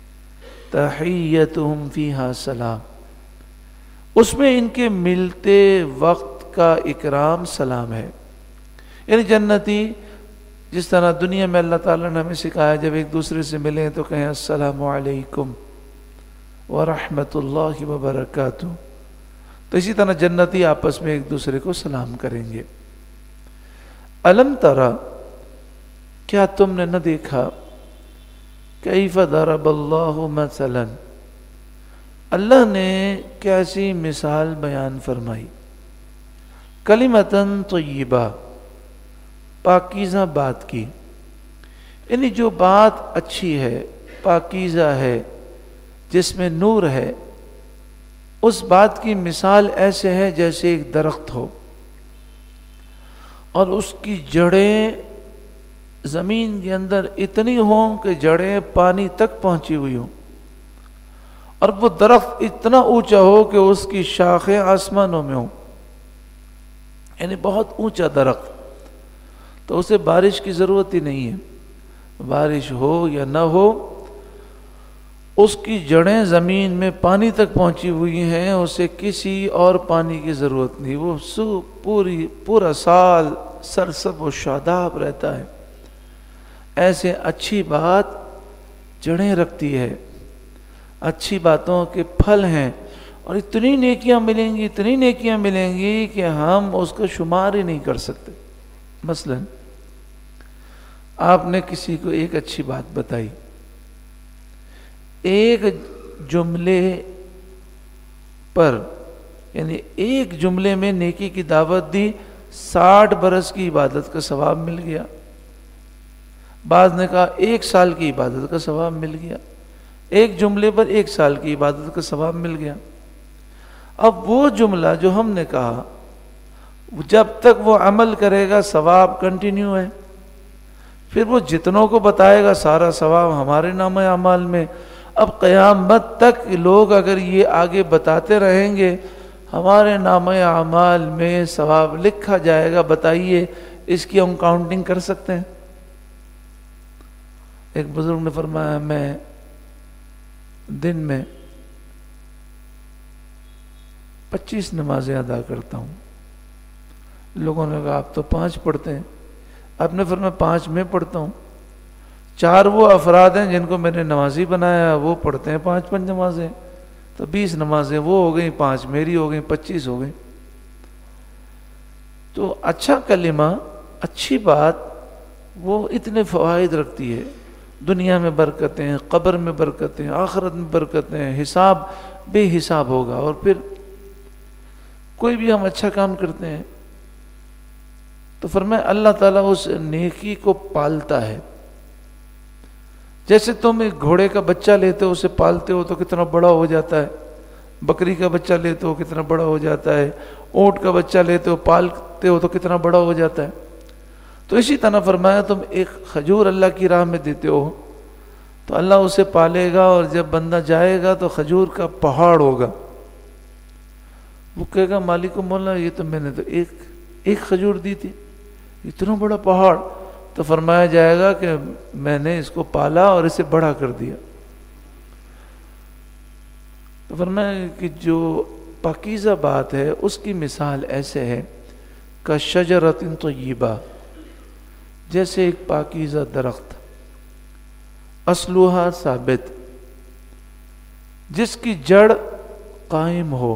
تحیتہم فیہا سلام، اس میں ان کے ملتے وقت کا اکرام سلام ہے۔ یعنی جنتی جس طرح دنیا میں اللہ تعالیٰ نے ہمیں سکھایا جب ایک دوسرے سے ملیں تو کہیں السلام علیکم ورحمۃ اللہ وبرکاتہ، تو اسی طرح جنتی آپس میں ایک دوسرے کو سلام کریں گے۔ الم ترى، کیا تم نے نہ دیکھا، کیف ضرب اللہ مثلا، اللہ نے کیسی مثال بیان فرمائی، کلمۃ طیبہ، پاکیزہ بات کی، یعنی جو بات اچھی ہے، پاکیزہ ہے، جس میں نور ہے، اس بات کی مثال ایسے ہے جیسے ایک درخت ہو اور اس کی جڑیں زمین کے اندر اتنی ہوں کہ جڑیں پانی تک پہنچی ہوئی ہوں، اور وہ درخت اتنا اونچا ہو کہ اس کی شاخیں آسمانوں میں ہوں، یعنی بہت اونچا درخت، تو اسے بارش کی ضرورت ہی نہیں ہے، بارش ہو یا نہ ہو، اس کی جڑیں زمین میں پانی تک پہنچی ہوئی ہیں، اسے کسی اور پانی کی ضرورت نہیں، وہ پورا سال سرسبز و شاداب رہتا ہے۔ ایسے اچھی بات جڑیں رکھتی ہے، اچھی باتوں کے پھل ہیں، اور اتنی نیکیاں ملیں گی، اتنی نیکیاں ملیں گی کہ ہم اس کو شمار ہی نہیں کر سکتے۔ مثلا آپ نے کسی کو ایک اچھی بات بتائی، ایک جملے پر، یعنی ایک جملے میں نیکی کی دعوت دی، 60 برس کی عبادت کا ثواب مل گیا۔ بعض نے کہا 1 سال کی عبادت کا ثواب مل گیا، ایک جملے پر 1 سال کی عبادت کا ثواب مل گیا۔ اب وہ جملہ جو ہم نے کہا، جب تک وہ عمل کرے گا ثواب کنٹینیو ہے، پھر وہ جتنوں کو بتائے گا سارا ثواب ہمارے نامہ اعمال میں۔ اب قیامت تک لوگ اگر یہ آگے بتاتے رہیں گے، ہمارے نامہ اعمال میں ثواب لکھا جائے گا۔ بتائیے اس کی ہم کاؤنٹنگ کر سکتے ہیں؟ ایک بزرگ نے فرمایا میں دن میں 25 نمازیں ادا کرتا ہوں۔ لوگوں نے کہا آپ تو 5 پڑھتے ہیں۔ آپ نے فرمایا 5 میں پڑھتا ہوں، 4 وہ افراد ہیں جن کو میں نے نمازی بنایا، وہ پڑھتے ہیں 5 نمازیں، تو 20 نمازیں وہ ہو گئیں، 5 میری ہو گئیں، 25 ہو گئیں۔ تو اچھا کلمہ، اچھی بات، وہ اتنے فوائد رکھتی ہے۔ دنیا میں برکتیں، قبر میں برکتیں، آخرت میں برکتیں، حساب بے حساب ہوگا۔ اور پھر کوئی بھی ہم اچھا کام کرتے ہیں تو فرمایا اللہ تعالیٰ اس نیکی کو پالتا ہے۔ جیسے تم ایک گھوڑے کا بچہ لیتے ہو، اسے پالتے ہو تو کتنا بڑا ہو جاتا ہے، بکری کا بچہ لیتے ہو کتنا بڑا ہو جاتا ہے، اونٹ کا بچہ لیتے ہو پالتے ہو تو کتنا بڑا ہو جاتا ہے۔ تو اسی طرح فرمایا تم ایک کھجور اللہ کی راہ میں دیتے ہو تو اللہ اسے پالے گا، اور جب بندہ جائے گا تو کھجور کا پہاڑ ہوگا۔ وہ کہے گا مالک مولا یہ تو میں نے تو ایک کھجور دی تھی، اتنا بڑا پہاڑ۔ تو فرمایا جائے گا کہ میں نے اس کو پالا اور اسے بڑا کر دیا۔ تو فرمایا کہ جو پاکیزہ بات ہے اس کی مثال ایسے ہے کہ شجرۃ طیبہ، جیسے ایک پاکیزہ درخت، اصلها ثابت، جس کی جڑ قائم ہو،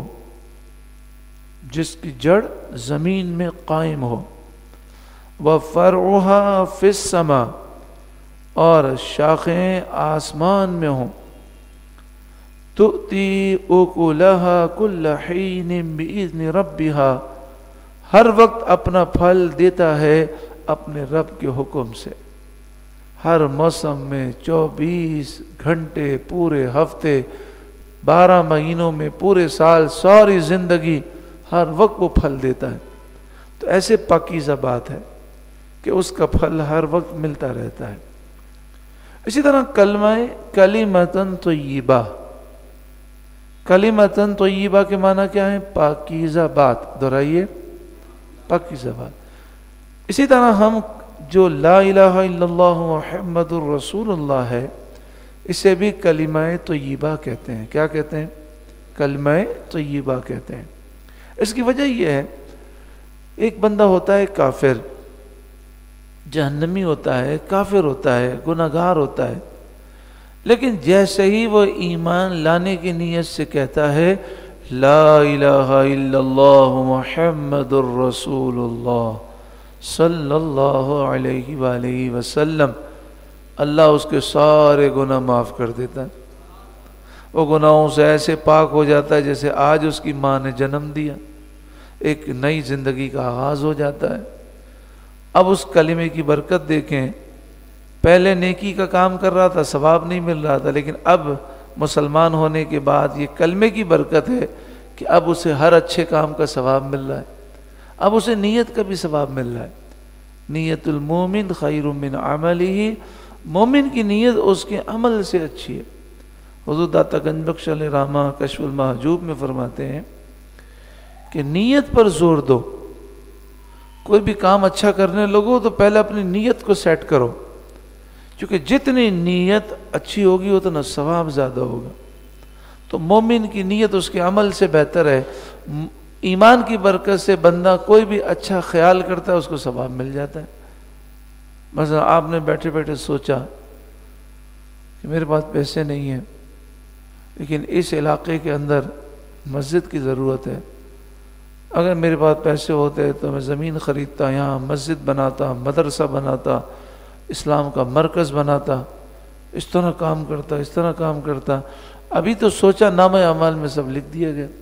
جس کی جڑ زمین میں قائم ہو، وَفَرْعُهَا فِي السَّمَاءِ، اور شاخیں آسمان میں ہوں، تُؤْتِي أُكُلَهَا كُلَّ حِينٍ بِإِذْنِ رَبِّهَا، ہر وقت اپنا پھل دیتا ہے اپنے رب کے حکم سے۔ ہر موسم میں 24 گھنٹے، پورے ہفتے، 12 مہینوں میں، پورے سال، ساری زندگی ہر وقت وہ پھل دیتا ہے۔ تو ایسے پاکیزہ بات ہے کہ اس کا پھل ہر وقت ملتا رہتا ہے۔ اسی طرح کلمۃ طیبہ، کلمۃ طیبہ کے معنی کیا ہے؟ پاکیزہ بات۔ دہرائیے، پاکیزہ بات۔ اسی طرح ہم جو لا الہ الا اللہ محمد الرسول اللہ ہے، اسے بھی کلمہ طیبہ کہتے ہیں۔ کیا کہتے ہیں؟ کلمہ طیبہ کہتے ہیں۔ اس کی وجہ یہ ہے، ایک بندہ ہوتا ہے کافر، جہنمی ہوتا ہے، کافر ہوتا ہے، گناہگار ہوتا ہے، لیکن جیسے ہی وہ ایمان لانے کی نیت سے کہتا ہے لا الہ الا اللہ محمد الرسول اللہ صلی اللہ علیہ وآلہ وسلم، اللہ اس کے سارے گناہ معاف کر دیتا ہے۔ وہ گناہوں سے ایسے پاک ہو جاتا ہے جیسے آج اس کی ماں نے جنم دیا، ایک نئی زندگی کا آغاز ہو جاتا ہے۔ اب اس کلمے کی برکت دیکھیں، پہلے نیکی کا کام کر رہا تھا، ثواب نہیں مل رہا تھا، لیکن اب مسلمان ہونے کے بعد یہ کلمے کی برکت ہے کہ اب اسے ہر اچھے کام کا ثواب مل رہا ہے، اب اسے نیت کا بھی ثواب مل رہا ہے۔ نیت المومن خیر من عملہ، مومن کی نیت اس کے عمل سے اچھی ہے۔ حضور داتا گنج بخش علیہ رحمہ کشف المحجوب میں فرماتے ہیں کہ نیت پر زور دو۔ کوئی بھی کام اچھا کرنے لگو تو پہلے اپنی نیت کو سیٹ کرو، کیونکہ جتنی نیت اچھی ہوگی اتنا ثواب زیادہ ہوگا۔ تو مومن کی نیت اس کے عمل سے بہتر ہے۔ ایمان کی برکت سے بندہ کوئی بھی اچھا خیال کرتا ہے اس کو ثواب مل جاتا ہے۔ مثلا آپ نے بیٹھے بیٹھے سوچا کہ میرے پاس پیسے نہیں ہیں، لیکن اس علاقے کے اندر مسجد کی ضرورت ہے. اگر میرے پاس پیسے ہوتے تو میں زمین خریدتا، یہاں مسجد بناتا، مدرسہ بناتا، اسلام کا مرکز بناتا، اس طرح کام کرتا، اس طرح کام کرتا. ابھی تو سوچا نامہ اعمال میں سب لکھ دیا گیا.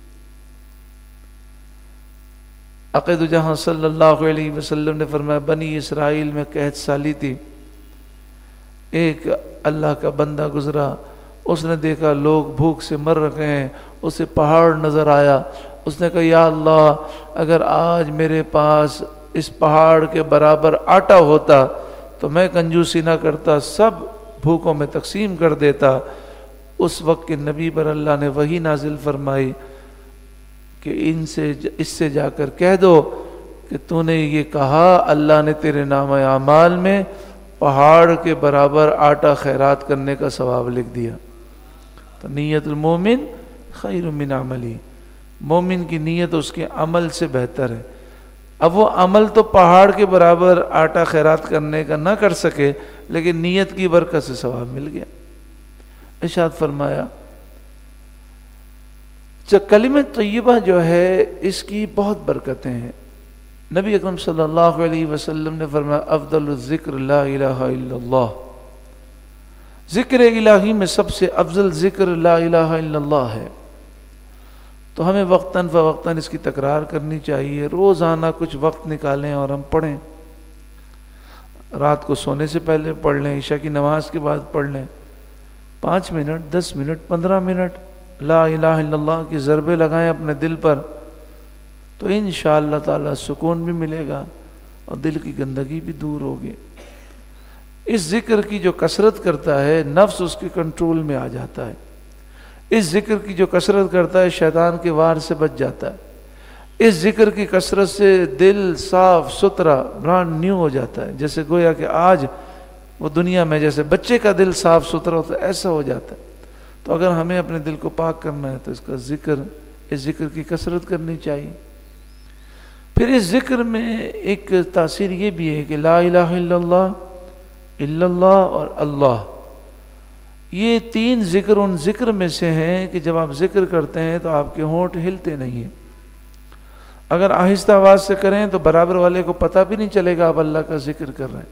عقید جہاں صلی اللہ علیہ وسلم نے فرمایا بنی اسرائیل میں قحط سالی تھی، ایک اللہ کا بندہ گزرا، اس نے دیکھا لوگ بھوک سے مر رہے ہیں، اسے پہاڑ نظر آیا، اس نے کہا یا اللہ اگر آج میرے پاس اس پہاڑ کے برابر آٹا ہوتا تو میں کنجوسی نہ کرتا، سب بھوکوں میں تقسیم کر دیتا. اس وقت کے نبی پر اللہ نے وحی نازل فرمائی کہ اس سے جا کر کہہ دو کہ تو نے یہ کہا اللہ نے تیرے نامہ اعمال میں پہاڑ کے برابر آٹا خیرات کرنے کا ثواب لکھ دیا. تو نیت المومن خیر من عملی، مومن کی نیت اس کے عمل سے بہتر ہے. اب وہ عمل تو پہاڑ کے برابر آٹا خیرات کرنے کا نہ کر سکے، لیکن نیت کی برکت سے ثواب مل گیا. ارشاد فرمایا کلمہ طیبہ جو ہے اس کی بہت برکتیں ہیں. نبی اکرم صلی اللہ علیہ وسلم نے فرمایا افضل الذکر لا الہ الا اللہ، ذکر الہی میں سب سے افضل ذکر لا الہ الا اللہ ہے. تو ہمیں وقتاً فوقتاً اس کی تکرار کرنی چاہیے، روزانہ کچھ وقت نکالیں اور ہم پڑھیں. رات کو سونے سے پہلے پڑھ لیں، عشاء کی نماز کے بعد پڑھ لیں، 5 منٹ 10 منٹ 15 منٹ لا الہ الا اللہ کی ضربے لگائیں اپنے دل پر، تو انشاءاللہ تعالی سکون بھی ملے گا اور دل کی گندگی بھی دور ہوگی. اس ذکر کی جو کثرت کرتا ہے نفس اس کے کنٹرول میں آ جاتا ہے. اس ذکر کی جو کثرت کرتا ہے شیطان کے وار سے بچ جاتا ہے. اس ذکر کی کثرت سے دل صاف ستھرا برانڈ نیو ہو جاتا ہے، جیسے گویا کہ آج وہ دنیا میں جیسے بچے کا دل صاف ستھرا ہوتا ہے ایسا ہو جاتا ہے. تو اگر ہمیں اپنے دل کو پاک کرنا ہے تو اس ذکر کی کثرت کرنی چاہیے. پھر اس ذکر میں ایک تاثیر یہ بھی ہے کہ لا الہ الا اللہ اور اللہ، یہ 3 ذکر ان ذکر میں سے ہیں کہ جب آپ ذکر کرتے ہیں تو آپ کے ہونٹ ہلتے نہیں ہیں. اگر آہستہ آواز سے کریں تو برابر والے کو پتہ بھی نہیں چلے گا آپ اللہ کا ذکر کر رہے ہیں.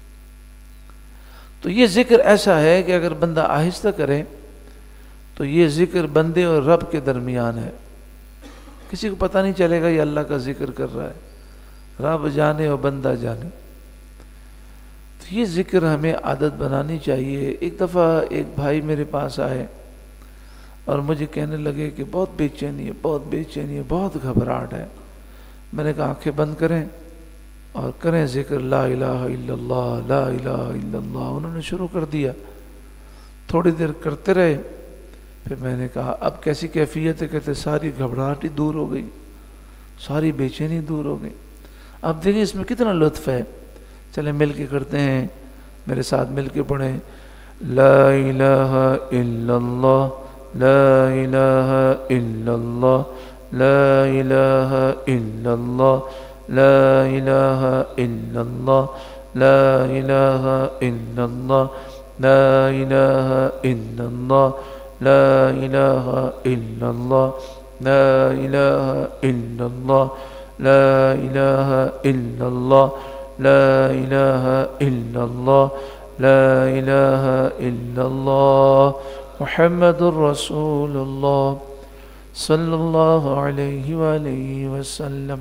تو یہ ذکر ایسا ہے کہ اگر بندہ آہستہ کرے تو یہ ذکر بندے اور رب کے درمیان ہے، کسی کو پتہ نہیں چلے گا یہ اللہ کا ذکر کر رہا ہے، رب جانے اور بندہ جانے. تو یہ ذکر ہمیں عادت بنانی چاہیے. ایک دفعہ ایک بھائی میرے پاس آئے اور مجھے کہنے لگے کہ بہت بے چینی ہے، بہت گھبراہٹ ہے. میں نے کہا آنکھیں بند کریں اور کریں ذکر لا الہ الا اللہ لا الہ الا اللہ. انہوں نے شروع کر دیا، تھوڑی دیر کرتے رہے. پھر میں نے کہا اب کیسی کیفیت ہے؟ کہتے ساری گھبراہٹ ہی دور ہو گئی، ساری بے چینی دور ہو گئی. اب دیکھیں اس میں کتنا لطف ہے. چلیں مل کے کرتے ہیں، میرے ساتھ مل کے پڑھیں لا الہ الا اللہ لا الہ الا اللہ لا الہ الا اللہ لا الہ الا اللہ لا الہ الا اللہ لا الہ الا اللہ لا الہ الا اللہ لا الہ الا اللہ لا الہ الا اللہ لا الہ الا اللہ لا الہ الا اللہ محمد رسول اللہ صلی اللہ علیہ وآلہ وسلم.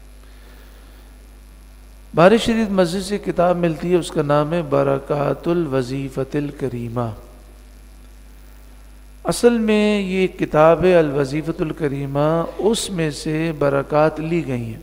بہاری شریف مسجد سے کتاب ملتی ہے، اس کا نام ہے برکات الوظیفۃ الکریمہ. اصل میں یہ کتاب الوظیفۃ الکریمہ اس میں سے برکات لی گئی ہیں،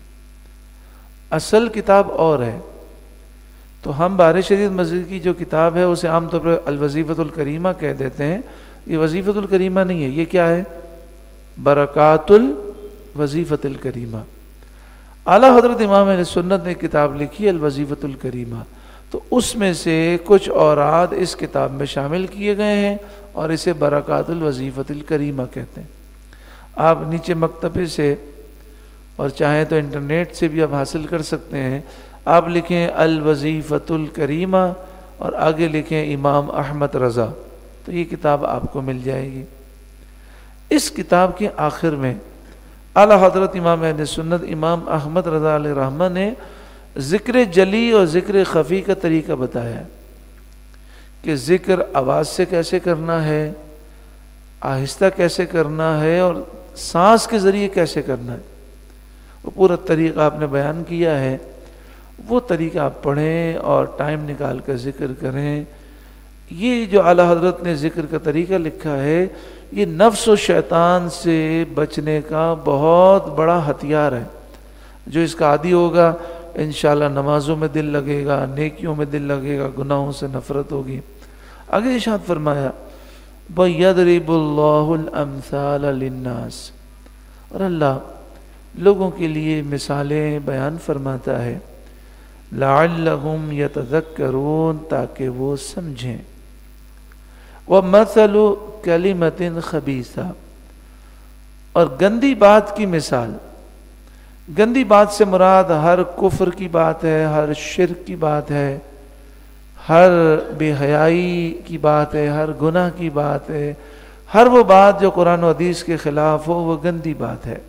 اصل کتاب اور ہے. تو ہم بہاری شریف مسجد کی جو کتاب ہے اسے عام طور پر الوظیفۃ الکریمہ کہہ دیتے ہیں. یہ وظیفۃ الکریمہ نہیں ہے، یہ کیا ہے؟ برکات الوظیفۃ الکریمہ. اعلیٰ حضرت امام اہل سنت نے کتاب لکھی الوظیفۃ الکریمہ، تو اس میں سے کچھ اوراد اس کتاب میں شامل کیے گئے ہیں اور اسے برکات الوظیفۃ الکریمہ کہتے ہیں. آپ نیچے مکتبے سے اور چاہیں تو انٹرنیٹ سے بھی آپ حاصل کر سکتے ہیں. آپ لکھیں الوظیفۃ الکریمہ اور آگے لکھیں امام احمد رضا، تو یہ کتاب آپ کو مل جائے گی۔ اس کتاب کے آخر میں اعلیٰ حضرت امام اہل سنت امام احمد رضا علیہ رحمہ نے ذکر جلی اور ذکر خفی کا طریقہ بتایا ہے کہ ذکر آواز سے کیسے کرنا ہے، آہستہ کیسے کرنا ہے، اور سانس کے ذریعے کیسے کرنا ہے۔ وہ پورا طریقہ آپ نے بیان کیا ہے، وہ طریقہ آپ پڑھیں اور ٹائم نکال کر ذکر کریں۔ یہ جو اعلیٰ حضرت نے ذکر کا طریقہ لکھا ہے، یہ نفس و شیطان سے بچنے کا بہت بڑا ہتھیار ہے۔ جو اس کا عادی ہوگا انشاءاللہ نمازوں میں دل لگے گا، نیکیوں میں دل لگے گا، گناہوں سے نفرت ہوگی۔ آگے ارشاد فرمایا وَيَضْرِبُ اللَّهُ الْأَمْثَالَ لِلنَّاسِ، اور اللہ لوگوں کے لیے مثالیں بیان فرماتا ہے، لَعَلَّهُمْ يَتَذَكَّرُونَ، تاکہ وہ سمجھیں۔ وَمَثَلُ كَلِمَةٍ خَبِيثَةٍ، اور گندی بات کی مثال۔ گندی بات سے مراد ہر کفر کی بات ہے، ہر شرک کی بات ہے، ہر بے حیائی کی بات ہے، ہر گناہ کی بات ہے، ہر وہ بات جو قرآن و حدیث کے خلاف ہو وہ گندی بات ہے۔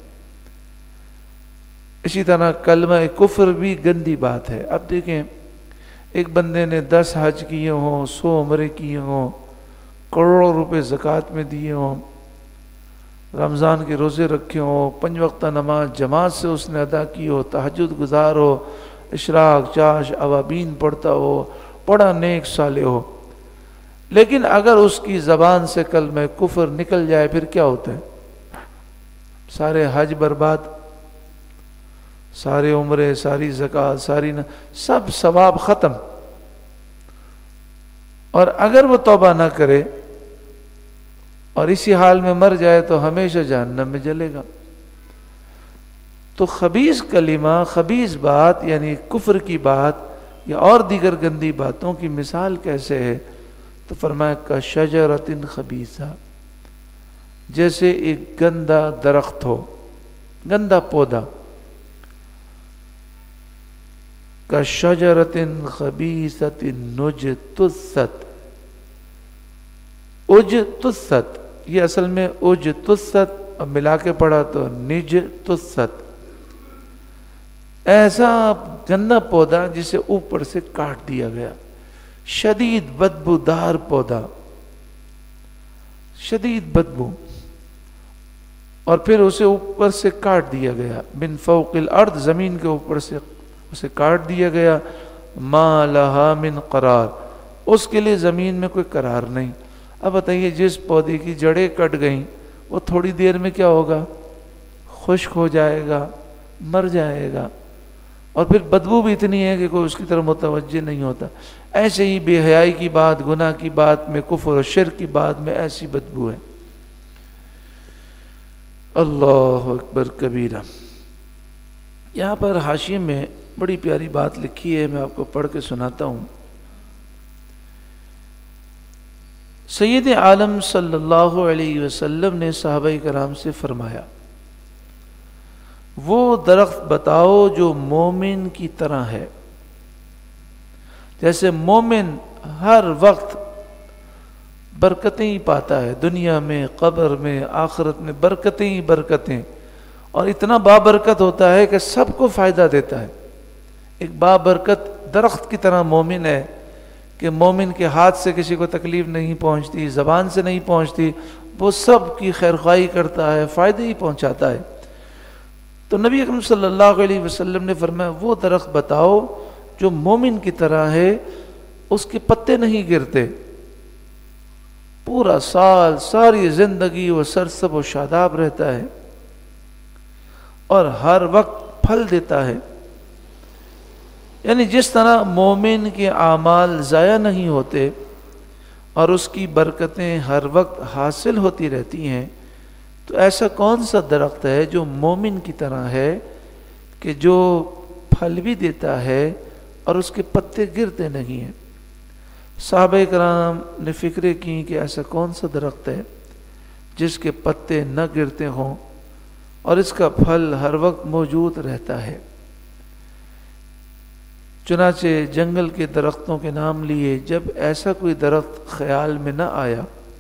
اسی طرح کلمہ کفر بھی گندی بات ہے۔ اب دیکھیں، ایک بندے نے 10 حج کیے ہوں، 100 عمرے کیے ہوں، کروڑوں روپے زکوٰۃ میں دیے ہوں، رمضان کے روزے رکھے ہوں، 5 وقتہ نماز جماعت سے اس نے ادا کی ہو، تہجد گزار ہو، اشراق چاش اوابین پڑھتا ہو، بڑا نیک صالح ہو، لیکن اگر اس کی زبان سے کلمہ کفر نکل جائے پھر کیا ہوتا ہے؟ سارے حج برباد، سارے عمرے، ساری زکوٰۃ، سب ثواب ختم۔ اور اگر وہ توبہ نہ کرے اور اسی حال میں مر جائے تو ہمیشہ جہنم میں جلے گا۔ تو خبیث کلمہ، خبیث بات یعنی کفر کی بات یا اور دیگر گندی باتوں کی مثال کیسے ہے؟ تو فرمایا کشجرۃ خبیثہ، جیسے ایک گندا درخت ہو، گندا پودا۔ کشجرۃ خبیثۃ اجتثت، اجتثت، یہ اصل میں اجتثت، اب ملا کے پڑھا تو نجتثت، ایسا گندا پودا جسے اوپر سے کاٹ دیا گیا، شدید بدبودار پودا، شدید بدبو، اور پھر اسے اوپر سے کاٹ دیا گیا، من فوق الارض، زمین کے اوپر سے اسے کاٹ دیا گیا، ما لہا من قرار، اس کے لیے زمین میں کوئی قرار نہیں۔ اب بتائیے جس پودے کی جڑیں کٹ گئیں وہ تھوڑی دیر میں کیا ہوگا؟ خشک ہو جائے گا، مر جائے گا، اور پھر بدبو بھی اتنی ہے کہ کوئی اس کی طرف متوجہ نہیں ہوتا۔ ایسے ہی بے حیائی کی بات، گناہ کی بات میں، کفر و شرک کی بات میں ایسی بدبو ہے۔ اللہ اکبر کبیرہ۔ یہاں پر حاشیے میں بڑی پیاری بات لکھی ہے، میں آپ کو پڑھ کے سناتا ہوں۔ سید عالم صلی اللہ علیہ وسلم نے صحابہ کرام سے فرمایا، وہ درخت بتاؤ جو مومن کی طرح ہے۔ جیسے مومن ہر وقت برکتیں ہی پاتا ہے، دنیا میں، قبر میں، آخرت میں برکتیں ہی برکتیں، اور اتنا بابرکت ہوتا ہے کہ سب کو فائدہ دیتا ہے۔ ایک بابرکت درخت کی طرح مومن ہے کہ مومن کے ہاتھ سے کسی کو تکلیف نہیں پہنچتی، زبان سے نہیں پہنچتی، وہ سب کی خیرخواہی کرتا ہے، فائدے ہی پہنچاتا ہے۔ تو نبی اکرم صلی اللہ علیہ وسلم نے فرمایا، وہ درخت بتاؤ جو مومن کی طرح ہے، اس کے پتے نہیں گرتے، پورا سال، ساری زندگی وہ سرسبز و شاداب رہتا ہے اور ہر وقت پھل دیتا ہے۔ یعنی جس طرح مومن کے اعمال ضائع نہیں ہوتے اور اس کی برکتیں ہر وقت حاصل ہوتی رہتی ہیں، تو ایسا کون سا درخت ہے جو مومن کی طرح ہے کہ جو پھل بھی دیتا ہے اور اس کے پتے گرتے نہیں ہیں؟ صحابہ کرام نے فکریں کی کہ ایسا کون سا درخت ہے جس کے پتے نہ گرتے ہوں اور اس کا پھل ہر وقت موجود رہتا ہے۔ چنانچہ جنگل کے درختوں کے نام لیے، جب ایسا کوئی درخت خیال میں نہ آیا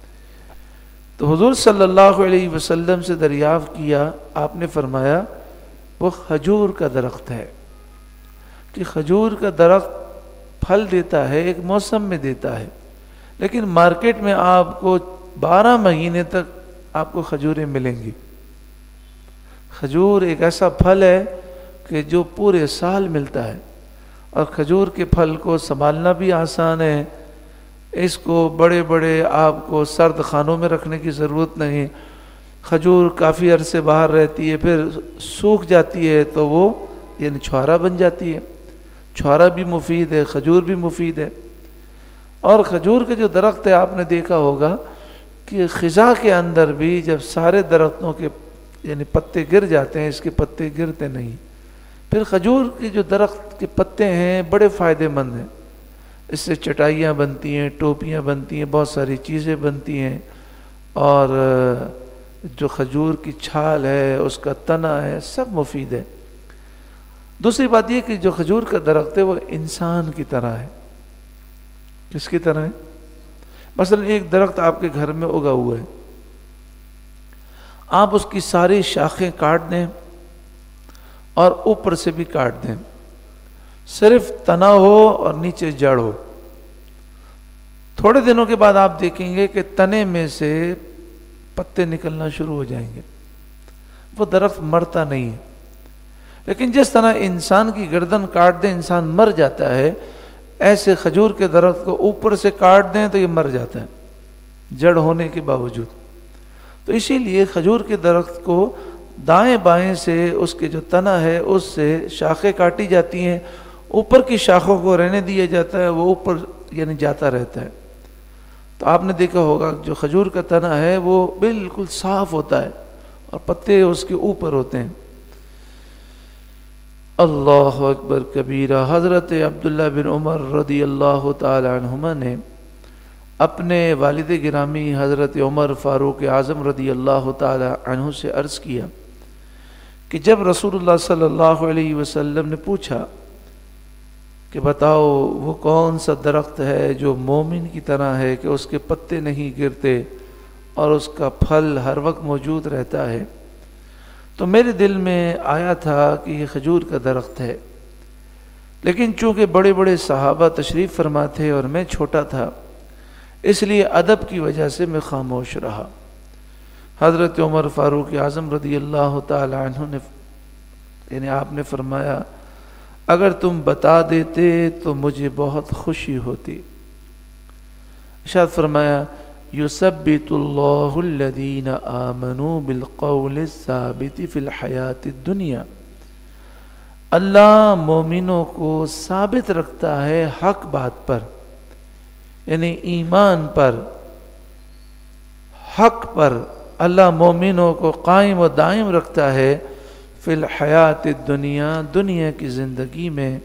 تو حضور صلی اللہ علیہ وسلم سے دریافت کیا، آپ نے فرمایا وہ کھجور کا درخت ہے، کہ کھجور کا درخت پھل دیتا ہے، ایک موسم میں دیتا ہے، لیکن مارکیٹ میں آپ کو 12 مہینے تک آپ کو کھجوریں ملیں گی۔ کھجور ایک ایسا پھل ہے کہ جو پورے سال ملتا ہے، اور کھجور کے پھل کو سنبھالنا بھی آسان ہے، اس کو بڑے بڑے آپ کو سرد خانوں میں رکھنے کی ضرورت نہیں۔ کھجور کافی عرصے باہر رہتی ہے، پھر سوکھ جاتی ہے تو وہ یعنی چھوارا بن جاتی ہے۔ چھوارا بھی مفید ہے، کھجور بھی مفید ہے۔ اور کھجور کے جو درخت ہے آپ نے دیکھا ہوگا کہ خزاں کے اندر بھی جب سارے درختوں کے یعنی پتے گر جاتے ہیں، اس کے پتے گرتے نہیں۔ پھر کھجور کے جو درخت کے پتے ہیں بڑے فائدے مند ہیں، اس سے چٹائیاں بنتی ہیں، ٹوپیاں بنتی ہیں، بہت ساری چیزیں بنتی ہیں۔ اور جو کھجور کی چھال ہے، اس کا تنا ہے، سب مفید ہے۔ دوسری بات یہ کہ جو کھجور کا درخت ہے وہ انسان کی طرح ہے۔ کس کی طرح ہے؟ مثلا ایک درخت آپ کے گھر میں اگا ہوا ہے، آپ اس کی ساری شاخیں کاٹ دیں اور اوپر سے بھی کاٹ دیں، صرف تنا ہو اور نیچے جڑ ہو، تھوڑے دنوں کے بعد آپ دیکھیں گے کہ تنے میں سے پتے نکلنا شروع ہو جائیں گے۔ وہ درخت مرتا نہیں ہے۔ لیکن جس طرح انسان کی گردن کاٹ دیں انسان مر جاتا ہے، ایسے کھجور کے درخت کو اوپر سے کاٹ دیں تو یہ مر جاتا ہے، جڑ ہونے کے باوجود۔ تو اسی لیے کھجور کے درخت کو دائیں بائیں سے اس کے جو تنا ہے اس سے شاخیں کاٹی جاتی ہیں، اوپر کی شاخوں کو رہنے دیا جاتا ہے، وہ اوپر یعنی جاتا رہتا ہے۔ تو آپ نے دیکھا ہوگا جو کھجور کا تنا ہے وہ بالکل صاف ہوتا ہے اور پتے اس کے اوپر ہوتے ہیں۔ اللہ اکبر کبیرہ۔ حضرت عبداللہ بن عمر رضی اللہ تعالی عنہما نے اپنے والد گرامی حضرت عمر فاروق اعظم رضی اللہ تعالی عنہ سے عرض کیا کہ جب رسول اللہ صلی اللہ علیہ وسلم نے پوچھا کہ بتاؤ وہ کون سا درخت ہے جو مومن کی طرح ہے کہ اس کے پتے نہیں گرتے اور اس کا پھل ہر وقت موجود رہتا ہے، تو میرے دل میں آیا تھا کہ یہ کھجور کا درخت ہے، لیکن چونکہ بڑے بڑے صحابہ تشریف فرما تھے اور میں چھوٹا تھا، اس لیے ادب کی وجہ سے میں خاموش رہا۔ حضرت عمر فاروق اعظم رضی اللہ تعالی عنہ نے یعنی آپ نے فرمایا اگر تم بتا دیتے تو مجھے بہت خوشی ہوتی۔ ارشاد فرمایا یثبت اللہ الذین آمنوا بالقول الثابت فی الحیات الدنیا، اللہ مومنوں کو ثابت رکھتا ہے حق بات پر، یعنی ایمان پر، حق پر اللہ مومنوں کو قائم و دائم رکھتا ہے فی الحیات الدنیا، دنیا کی زندگی میں،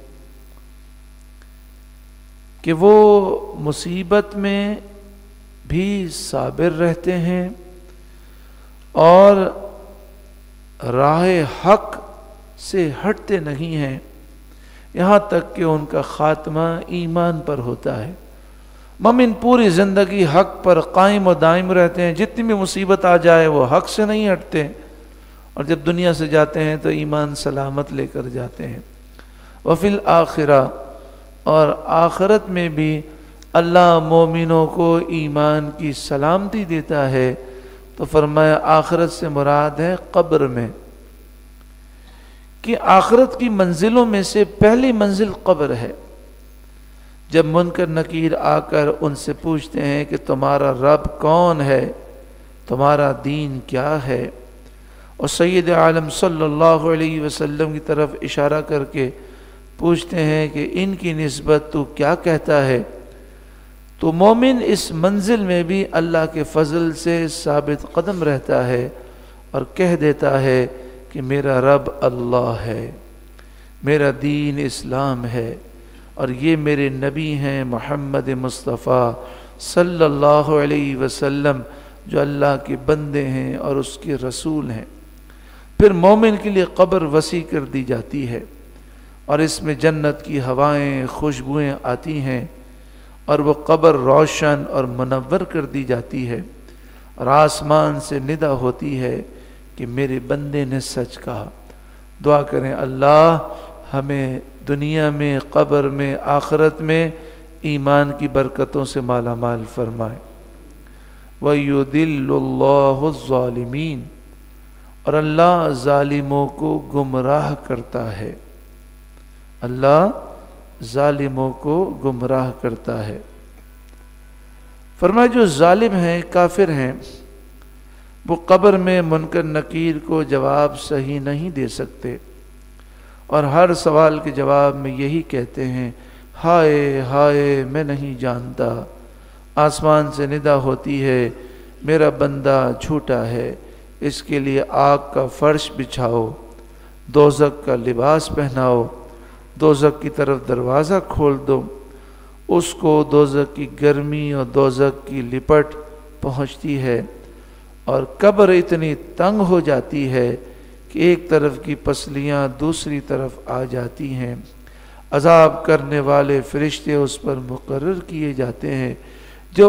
کہ وہ مصیبت میں بھی صابر رہتے ہیں اور راہ حق سے ہٹتے نہیں ہیں یہاں تک کہ ان کا خاتمہ ایمان پر ہوتا ہے۔ مومن پوری زندگی حق پر قائم و دائم رہتے ہیں، جتنی بھی مصیبت آ جائے وہ حق سے نہیں ہٹتے، اور جب دنیا سے جاتے ہیں تو ایمان سلامت لے کر جاتے ہیں۔ وفی الآخرہ، اور آخرت میں بھی اللہ مومنوں کو ایمان کی سلامتی دیتا ہے، تو فرمایا آخرت سے مراد ہے قبر میں، کہ آخرت کی منزلوں میں سے پہلی منزل قبر ہے۔ جب منکر نکیر آ کر ان سے پوچھتے ہیں کہ تمہارا رب کون ہے، تمہارا دین کیا ہے، اور سید عالم صلی اللہ علیہ وسلم کی طرف اشارہ کر کے پوچھتے ہیں کہ ان کی نسبت تو کیا کہتا ہے، تو مومن اس منزل میں بھی اللہ کے فضل سے ثابت قدم رہتا ہے اور کہہ دیتا ہے کہ میرا رب اللہ ہے، میرا دین اسلام ہے، اور یہ میرے نبی ہیں محمد مصطفیٰ صلی اللہ علیہ وسلم جو اللہ کے بندے ہیں اور اس کے رسول ہیں۔ پھر مومن کے لیے قبر وسیع کر دی جاتی ہے، اور اس میں جنت کی ہوائیں خوشبوئیں آتی ہیں، اور وہ قبر روشن اور منور کر دی جاتی ہے، اور آسمان سے ندا ہوتی ہے کہ میرے بندے نے سچ کہا۔ دعا کریں اللہ ہمیں دنیا میں، قبر میں، آخرت میں ایمان کی برکتوں سے مالا مال فرمائے۔ وَيُضِلُّ اللَّهُ الظَّالِمِينَ، اور اللہ ظالموں کو گمراہ کرتا ہے، اللہ ظالموں کو گمراہ کرتا ہے۔ فرمایا جو ظالم ہیں، کافر ہیں، وہ قبر میں منکر نکیر کو جواب صحیح نہیں دے سکتے، اور ہر سوال کے جواب میں یہی کہتے ہیں ہائے ہائے میں نہیں جانتا۔ آسمان سے ندا ہوتی ہے میرا بندہ جھوٹا ہے، اس کے لیے آگ کا فرش بچھاؤ، دوزخ کا لباس پہناؤ، دوزخ کی طرف دروازہ کھول دو، اس کو دوزخ کی گرمی اور دوزخ کی لپٹ پہنچتی ہے، اور قبر اتنی تنگ ہو جاتی ہے کہ ایک طرف کی پسلیاں دوسری طرف آ جاتی ہیں، عذاب کرنے والے فرشتے اس پر مقرر کیے جاتے ہیں جو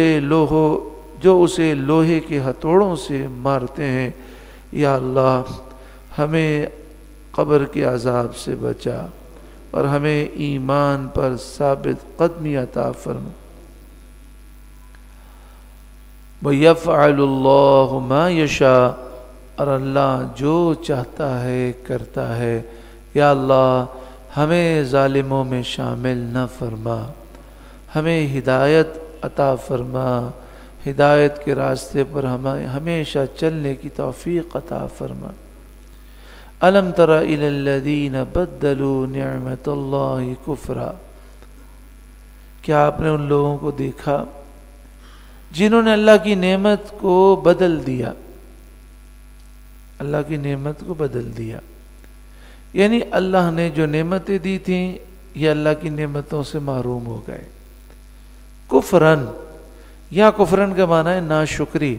اسے لوہے کے ہتھوڑوں سے مارتے ہیں۔ یا اللہ ہمیں قبر کے عذاب سے بچا اور ہمیں ایمان پر ثابت قدمی عطا فرما۔ وَيَفْعَلُ اللَّهُ مَا يَشَاءُ، اور اللہ جو چاہتا ہے کرتا ہے۔ یا اللہ ہمیں ظالموں میں شامل نہ فرما، ہمیں ہدایت عطا فرما، ہدایت کے راستے پر ہمیں ہمیشہ چلنے کی توفیق عطا فرما۔ أَلَمْ تَرَ إِلَى الَّذِينَ بَدَّلُوا نِعْمَةَ اللَّهِ كُفْرًا، کیا آپ نے ان لوگوں کو دیکھا جنہوں نے اللہ کی نعمت کو بدل دیا، اللہ کی نعمت کو بدل دیا، یعنی اللہ نے جو نعمتیں دی تھیں یہ اللہ کی نعمتوں سے محروم ہو گئے۔ کفرن، یا کفرن کا معنی ہے ناشکری،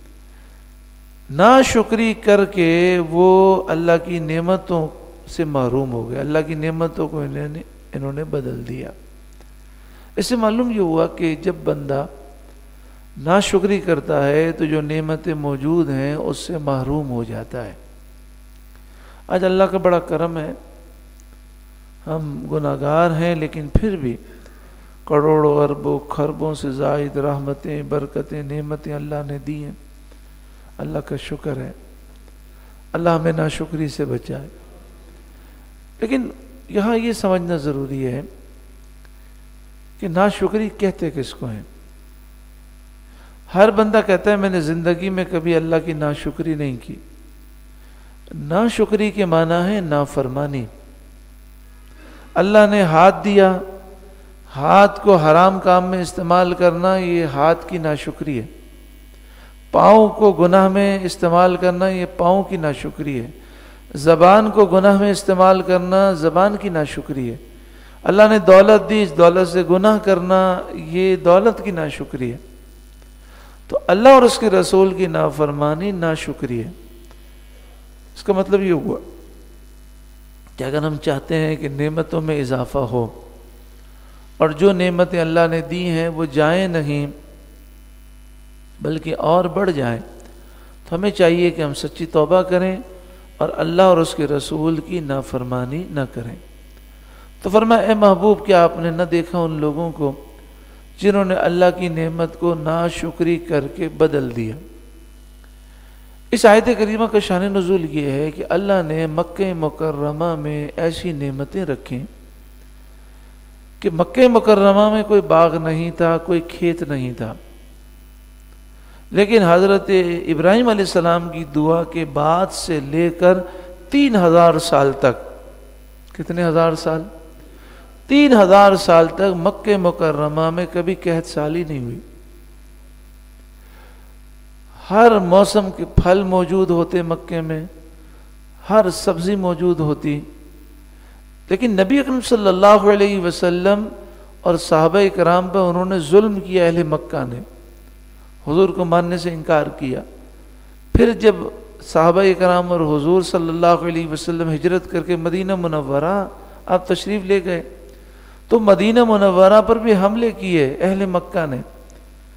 ناشکری کر کے وہ اللہ کی نعمتوں سے محروم ہو گئے، اللہ کی نعمتوں کو انہوں نے بدل دیا۔ اس سے معلوم یہ ہوا کہ جب بندہ ناشکری کرتا ہے تو جو نعمتیں موجود ہیں اس سے محروم ہو جاتا ہے۔ آج اللہ کا بڑا کرم ہے، ہم گناہگار ہیں لیکن پھر بھی کروڑوں اربوں خربوں سے زائد رحمتیں، برکتیں، نعمتیں اللہ نے دی ہیں۔ اللہ کا شکر ہے، اللہ ہمیں ناشکری سے بچائے۔ لیکن یہاں یہ سمجھنا ضروری ہے کہ ناشکری کہتے کس کو ہیں؟ ہر بندہ کہتا ہے میں نے زندگی میں کبھی اللہ کی ناشکری نہیں کی۔ ناشکری کے معنی ہے نافرمانی۔ اللہ نے ہاتھ دیا، ہاتھ کو حرام کام میں استعمال کرنا یہ ہاتھ کی ناشکری ہے۔ پاؤں کو گناہ میں استعمال کرنا یہ پاؤں کی ناشکری ہے۔ زبان کو گناہ میں استعمال کرنا زبان کی ناشکری ہے۔ اللہ نے دولت دی، اس دولت سے گناہ کرنا یہ دولت کی ناشکری ہے۔ تو اللہ اور اس کے رسول کی نافرمانی ناشکری ہے۔ اس کا مطلب یہ ہوا کہ اگر ہم چاہتے ہیں کہ نعمتوں میں اضافہ ہو اور جو نعمتیں اللہ نے دی ہیں وہ جائیں نہیں بلکہ اور بڑھ جائیں، تو ہمیں چاہیے کہ ہم سچی توبہ کریں اور اللہ اور اس کے رسول کی نافرمانی نہ کریں۔ تو فرمایا اے محبوب کیا آپ نے نہ دیکھا ان لوگوں کو جنہوں نے اللہ کی نعمت کو ناشکری کر کے بدل دیا۔ اس آیت کریمہ کا شان نزول یہ ہے کہ اللہ نے مکہ مکرمہ میں ایسی نعمتیں رکھیں کہ مکہ مکرمہ میں کوئی باغ نہیں تھا، کوئی کھیت نہیں تھا، لیکن حضرت ابراہیم علیہ السلام کی دعا کے بعد سے لے کر 3000 سال تک، کتنے ہزار سال؟ 3000 سال تک مکہ مکرمہ میں کبھی قحط سالی نہیں ہوئی۔ ہر موسم کے پھل موجود ہوتے مکے میں، ہر سبزی موجود ہوتی، لیکن نبی اکرم صلی اللہ علیہ وسلم اور صحابہ کرام پر انہوں نے ظلم کیا، اہل مکہ نے حضور کو ماننے سے انکار کیا۔ پھر جب صحابہ کرام اور حضور صلی اللہ علیہ وسلم ہجرت کر کے مدینہ منورہ آپ تشریف لے گئے تو مدینہ منورہ پر بھی حملے کیے اہل مکہ نے،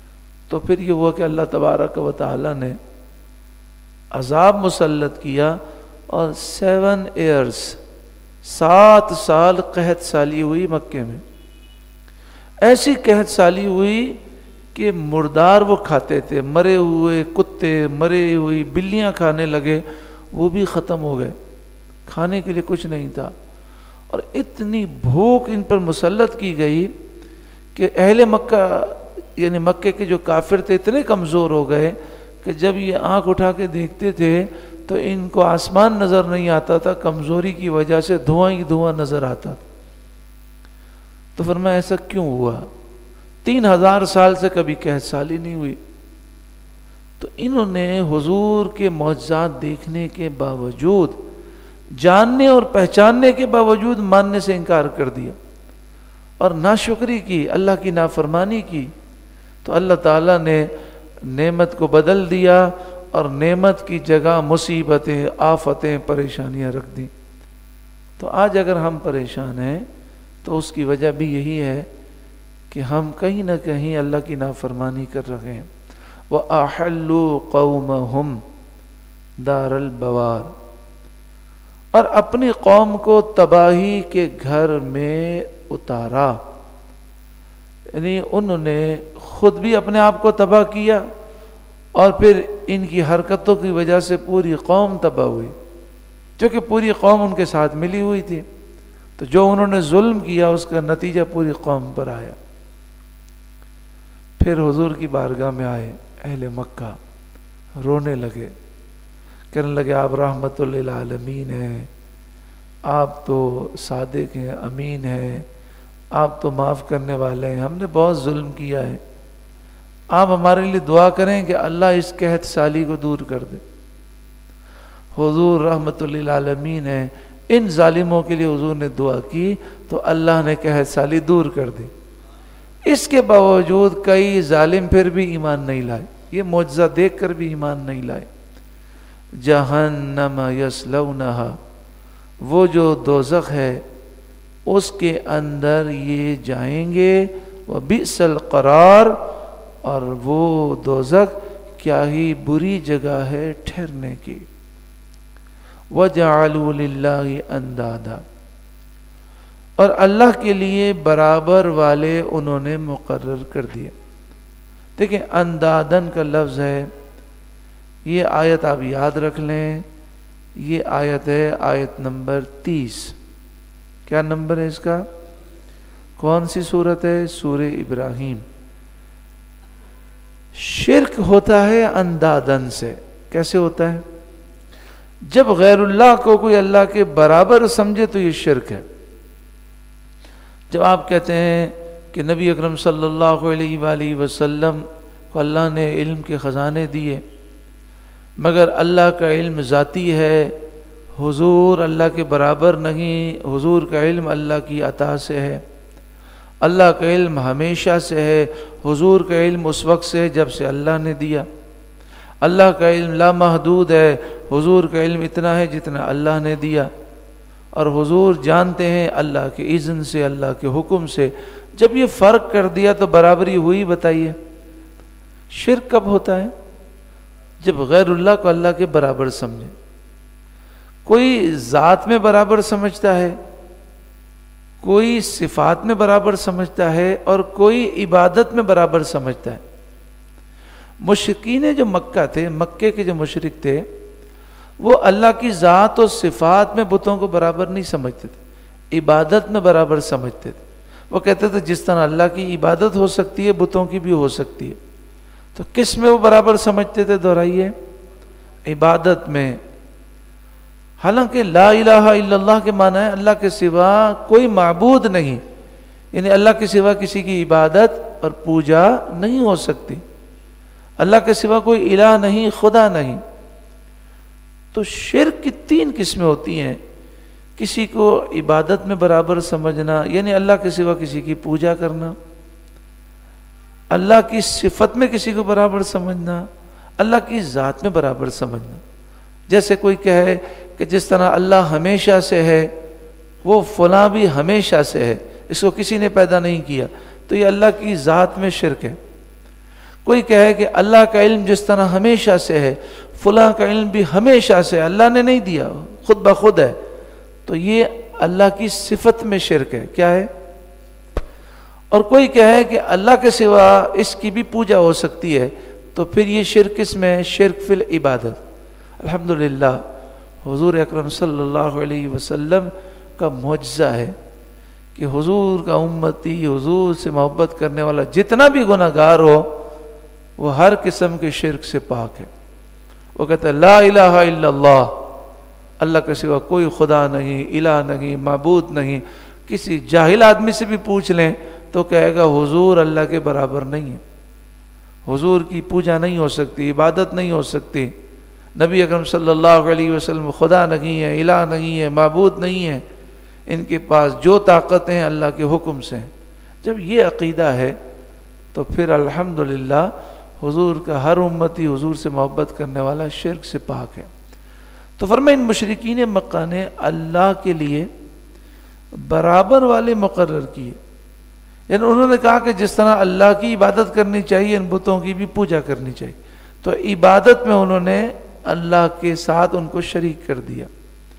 تو پھر یہ ہوا کہ اللہ تبارک و تعالی نے عذاب مسلط کیا اور 7 ایئرز 7 سال قحط سالی ہوئی مکے میں. ایسی قحط سالی ہوئی کہ مردار وہ کھاتے تھے، مرے ہوئے کتے، مرے ہوئی بلیاں کھانے لگے، وہ بھی ختم ہو گئے، کھانے کے لیے کچھ نہیں تھا. اور اتنی بھوک ان پر مسلط کی گئی کہ اہل مکہ یعنی مکے کے جو کافر تھے اتنے کمزور ہو گئے کہ جب یہ آنکھ اٹھا کے دیکھتے تھے تو ان کو آسمان نظر نہیں آتا تھا، کمزوری کی وجہ سے دھواں ہی دھواں نظر آتا تھا. تو فرمایا ایسا کیوں ہوا؟ 3000 سال سے کبھی قحط سالی نہیں ہوئی. تو انہوں نے حضور کے معجزات دیکھنے کے باوجود، جاننے اور پہچاننے کے باوجود ماننے سے انکار کر دیا اور ناشکری کی، اللہ کی نافرمانی کی. تو اللہ تعالیٰ نے نعمت کو بدل دیا اور نعمت کی جگہ مصیبتیں، آفتیں، پریشانیاں رکھ دیں. تو آج اگر ہم پریشان ہیں تو اس کی وجہ بھی یہی ہے کہ ہم کہیں نہ کہیں اللہ کی نافرمانی کر رہے ہیں. وَأَحَلُّوا قَوْمَهُمْ دَارَ الْبَوَارِ، اور اپنی قوم کو تباہی کے گھر میں اتارا. یعنی انہوں نے خود بھی اپنے آپ کو تباہ کیا اور پھر ان کی حرکتوں کی وجہ سے پوری قوم تباہ ہوئی، کیونکہ پوری قوم ان کے ساتھ ملی ہوئی تھی. تو جو انہوں نے ظلم کیا اس کا نتیجہ پوری قوم پر آیا. پھر حضور کی بارگاہ میں آئے اہل مکہ، رونے لگے، کہنے لگے آپ رحمت للعالمین ہیں، آپ تو صادق ہیں، امین ہیں، آپ تو معاف کرنے والے ہیں، ہم نے بہت ظلم کیا ہے، آپ ہمارے لیے دعا کریں کہ اللہ اس قحط سالی کو دور کر دے. حضور رحمت للعالمین ہیں، ان ظالموں کے لیے حضور نے دعا کی تو اللہ نے قحط سالی دور کر دی. اس کے باوجود کئی ظالم پھر بھی ایمان نہیں لائے، یہ معجزہ دیکھ کر بھی ایمان نہیں لائے. جہنم یصلونہا، وہ جو دوزخ ہے اس کے اندر یہ جائیں گے. وبئس القرار، اور وہ دوزخ کیا ہی بری جگہ ہے ٹھہرنے کی. وَجَعَلُوا لِلَّهِ أَنْدَادًا، اور اللہ کے لیے برابر والے انہوں نے مقرر کر دیا. دیکھیں اندادن کا لفظ ہے، یہ آیت آپ یاد رکھ لیں، یہ آیت ہے آیت نمبر 30. کیا نمبر ہے اس کا؟ کون سی سورت ہے؟ سورہ ابراہیم. شرک ہوتا ہے اندادن سے. کیسے ہوتا ہے؟ جب غیر اللہ کو کوئی اللہ کے برابر سمجھے تو یہ شرک ہے. جب آپ کہتے ہیں کہ نبی اکرم صلی اللہ علیہ وآلہ وسلم کو اللہ نے علم کے خزانے دیے مگر اللہ کا علم ذاتی ہے، حضور اللہ کے برابر نہیں، حضور کا علم اللہ کی عطا سے ہے، اللہ کا علم ہمیشہ سے ہے، حضور کا علم اس وقت سے جب سے اللہ نے دیا، اللہ کا علم لامحدود ہے، حضور کا علم اتنا ہے جتنا اللہ نے دیا، اور حضور جانتے ہیں اللہ کے اذن سے، اللہ کے حکم سے. جب یہ فرق کر دیا تو برابری ہوئی. بتائیے شرک کب ہوتا ہے؟ جب غیر اللہ کو اللہ کے برابر سمجھے. کوئی ذات میں برابر سمجھتا ہے، کوئی صفات میں برابر سمجھتا ہے، اور کوئی عبادت میں برابر سمجھتا ہے. مشرکین جو مکہ تھے، مکے کے جو مشرک تھے، وہ اللہ کی ذات اور صفات میں بتوں کو برابر نہیں سمجھتے تھے، عبادت میں برابر سمجھتے تھے. وہ کہتے تھے جس طرح اللہ کی عبادت ہو سکتی ہے بتوں کی بھی ہو سکتی ہے. تو کس میں وہ برابر سمجھتے تھے؟ دہرائیے، عبادت میں. حالانکہ لا الہ الا اللہ کے معنی ہے اللہ کے سوا کوئی معبود نہیں، یعنی اللہ کے سوا کسی کی عبادت اور پوجا نہیں ہو سکتی، اللہ کے سوا کوئی الہ نہیں، خدا نہیں. تو شرک کی 3 قسمیں ہوتی ہیں. کسی کو عبادت میں برابر سمجھنا یعنی اللہ کے سوا کسی کی پوجا کرنا، اللہ کی صفت میں کسی کو برابر سمجھنا، اللہ کی ذات میں برابر سمجھنا. جیسے کوئی کہے کہ جس طرح اللہ ہمیشہ سے ہے وہ فلاں بھی ہمیشہ سے ہے، اس کو کسی نے پیدا نہیں کیا، تو یہ اللہ کی ذات میں شرک ہے. کوئی کہے کہ اللہ کا علم جس طرح ہمیشہ سے ہے فلاں کا علم بھی ہمیشہ سے اللہ نے نہیں دیا، خود بخود ہے، تو یہ اللہ کی صفت میں شرک ہے. کیا ہے؟ اور کوئی کہے کہ اللہ کے سوا اس کی بھی پوجا ہو سکتی ہے، تو پھر یہ شرک کس میں ہے؟ شرک فی العبادت. الحمدللہ حضور اکرم صلی اللہ علیہ وسلم کا معجزہ ہے کہ حضور کا امتی، حضور سے محبت کرنے والا جتنا بھی گناہ گار ہو وہ ہر قسم کے شرک سے پاک ہے. وہ کہتا ہے لا الہ الا اللہ، اللہ کے سوا کوئی خدا نہیں، الہ نہیں، معبود نہیں. کسی جاہل آدمی سے بھی پوچھ لیں تو کہے گا حضور اللہ کے برابر نہیں ہے، حضور کی پوجا نہیں ہو سکتی، عبادت نہیں ہو سکتی. نبی اکرم صلی اللہ علیہ وسلم خدا نہیں ہے، الہ نہیں ہے، معبود نہیں ہے، ان کے پاس جو طاقتیں ہیں اللہ کے حکم سے ہیں. جب یہ عقیدہ ہے تو پھر الحمدللہ حضور کا ہر امتی حضور سے محبت کرنے والا شرک سے پاک ہے. تو فرمائیں ان مشرکین مکہ نے اللہ کے لیے برابر والے مقرر کیے، یعنی انہوں نے کہا کہ جس طرح اللہ کی عبادت کرنی چاہیے ان بتوں کی بھی پوجا کرنی چاہیے. تو عبادت میں انہوں نے اللہ کے ساتھ ان کو شریک کر دیا.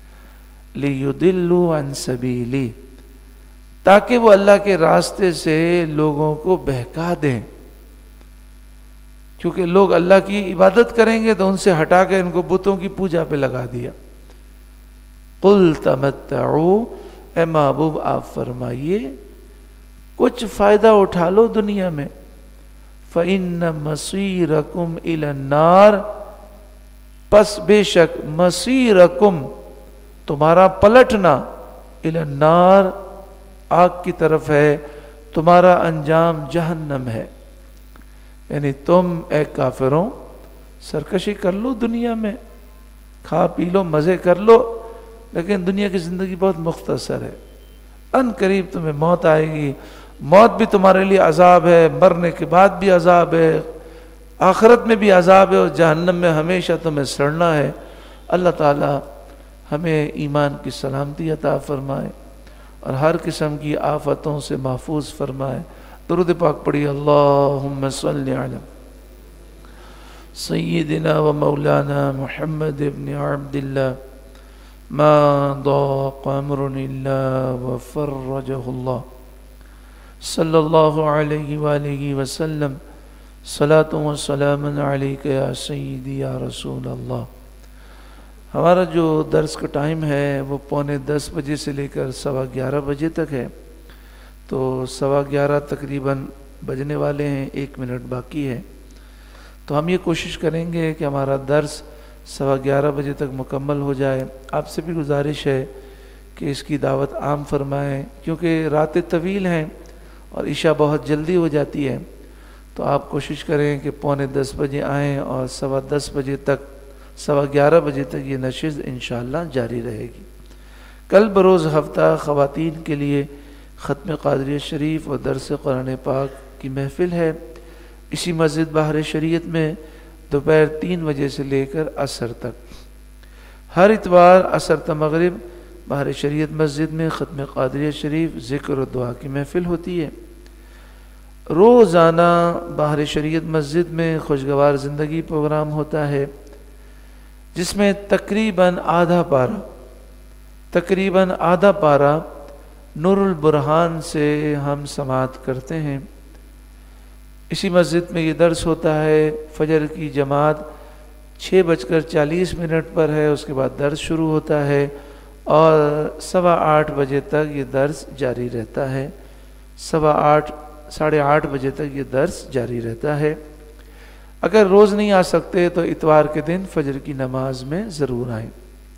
لِيُضِلُّوا عَن سَبِيلِي، تاکہ وہ اللہ کے راستے سے لوگوں کو بہکا دیں. کیونکہ لوگ اللہ کی عبادت کریں گے تو ان سے ہٹا کے ان کو بتوں کی پوجا پہ لگا دیا. قُلْ تَمَتَّعُوا، اے محبوب آپ فرمائیے کچھ فائدہ اٹھا لو دنیا میں. فَإِنَّ مَصِيرَكُمْ إِلَى النَّارِ، پس بے شک مصیرکم تمہارا پلٹنا الی النار آگ کی طرف ہے، تمہارا انجام جہنم ہے. یعنی تم اے کافروں سرکشی کر لو دنیا میں، کھا پی لو، مزے کر لو، لیکن دنیا کی زندگی بہت مختصر ہے. ان قریب تمہیں موت آئے گی، موت بھی تمہارے لیے عذاب ہے، مرنے کے بعد بھی عذاب ہے، آخرت میں بھی عذاب ہے، اور جہنم میں ہمیشہ تمہیں سڑنا ہے. اللہ تعالی ہمیں ایمان کی سلامتی عطا فرمائے اور ہر قسم کی آفتوں سے محفوظ فرمائے. درود پاک پڑھی. اللہم صلی علی سیدنا و مولانا محمد ابن عبداللہ ما ضاق امر الا وفرجہ اللہ صلی اللہ علیہ وآلہ وسلم. صلاۃ و سلام علیک یا سیدی یا رسول اللہ. ہمارا جو درس کا ٹائم ہے وہ 10:15 بجے سے لے کر 11:15 بجے تک ہے. تو 11:15 تقریباً بجنے والے ہیں، 1 منٹ باقی ہے. تو ہم یہ کوشش کریں گے کہ ہمارا درس 11:15 بجے تک مکمل ہو جائے. آپ سے بھی گزارش ہے کہ اس کی دعوت عام فرمائیں، کیونکہ راتیں طویل ہیں اور عشاء بہت جلدی ہو جاتی ہے. تو آپ کوشش کریں کہ 9:45 بجے آئیں اور 10:15 بجے تک 11:15 بجے تک یہ نشست انشاءاللہ جاری رہے گی. کل بروز ہفتہ خواتین کے لیے ختم قادریہ شریف اور درس قرآن پاک کی محفل ہے، اسی مسجد بہار شریعت میں دوپہر 3 بجے سے لے کر عصر تک. ہر اتوار عصر تا مغرب بہار شریعت مسجد میں ختم قادریہ شریف ذکر و دعا کی محفل ہوتی ہے. روزانہ بہار شریعت مسجد میں خوشگوار زندگی پروگرام ہوتا ہے، جس میں تقریباً آدھا پارہ نور البرہان سے ہم سماعت کرتے ہیں. اسی مسجد میں یہ درس ہوتا ہے. فجر کی جماعت 6:40 پر ہے، اس کے بعد درس شروع ہوتا ہے اور 8:15 بجے تک یہ درس جاری رہتا ہے. 8:30 بجے تک یہ درس جاری رہتا ہے. اگر روز نہیں آ سکتے تو اتوار کے دن فجر کی نماز میں ضرور آئیں.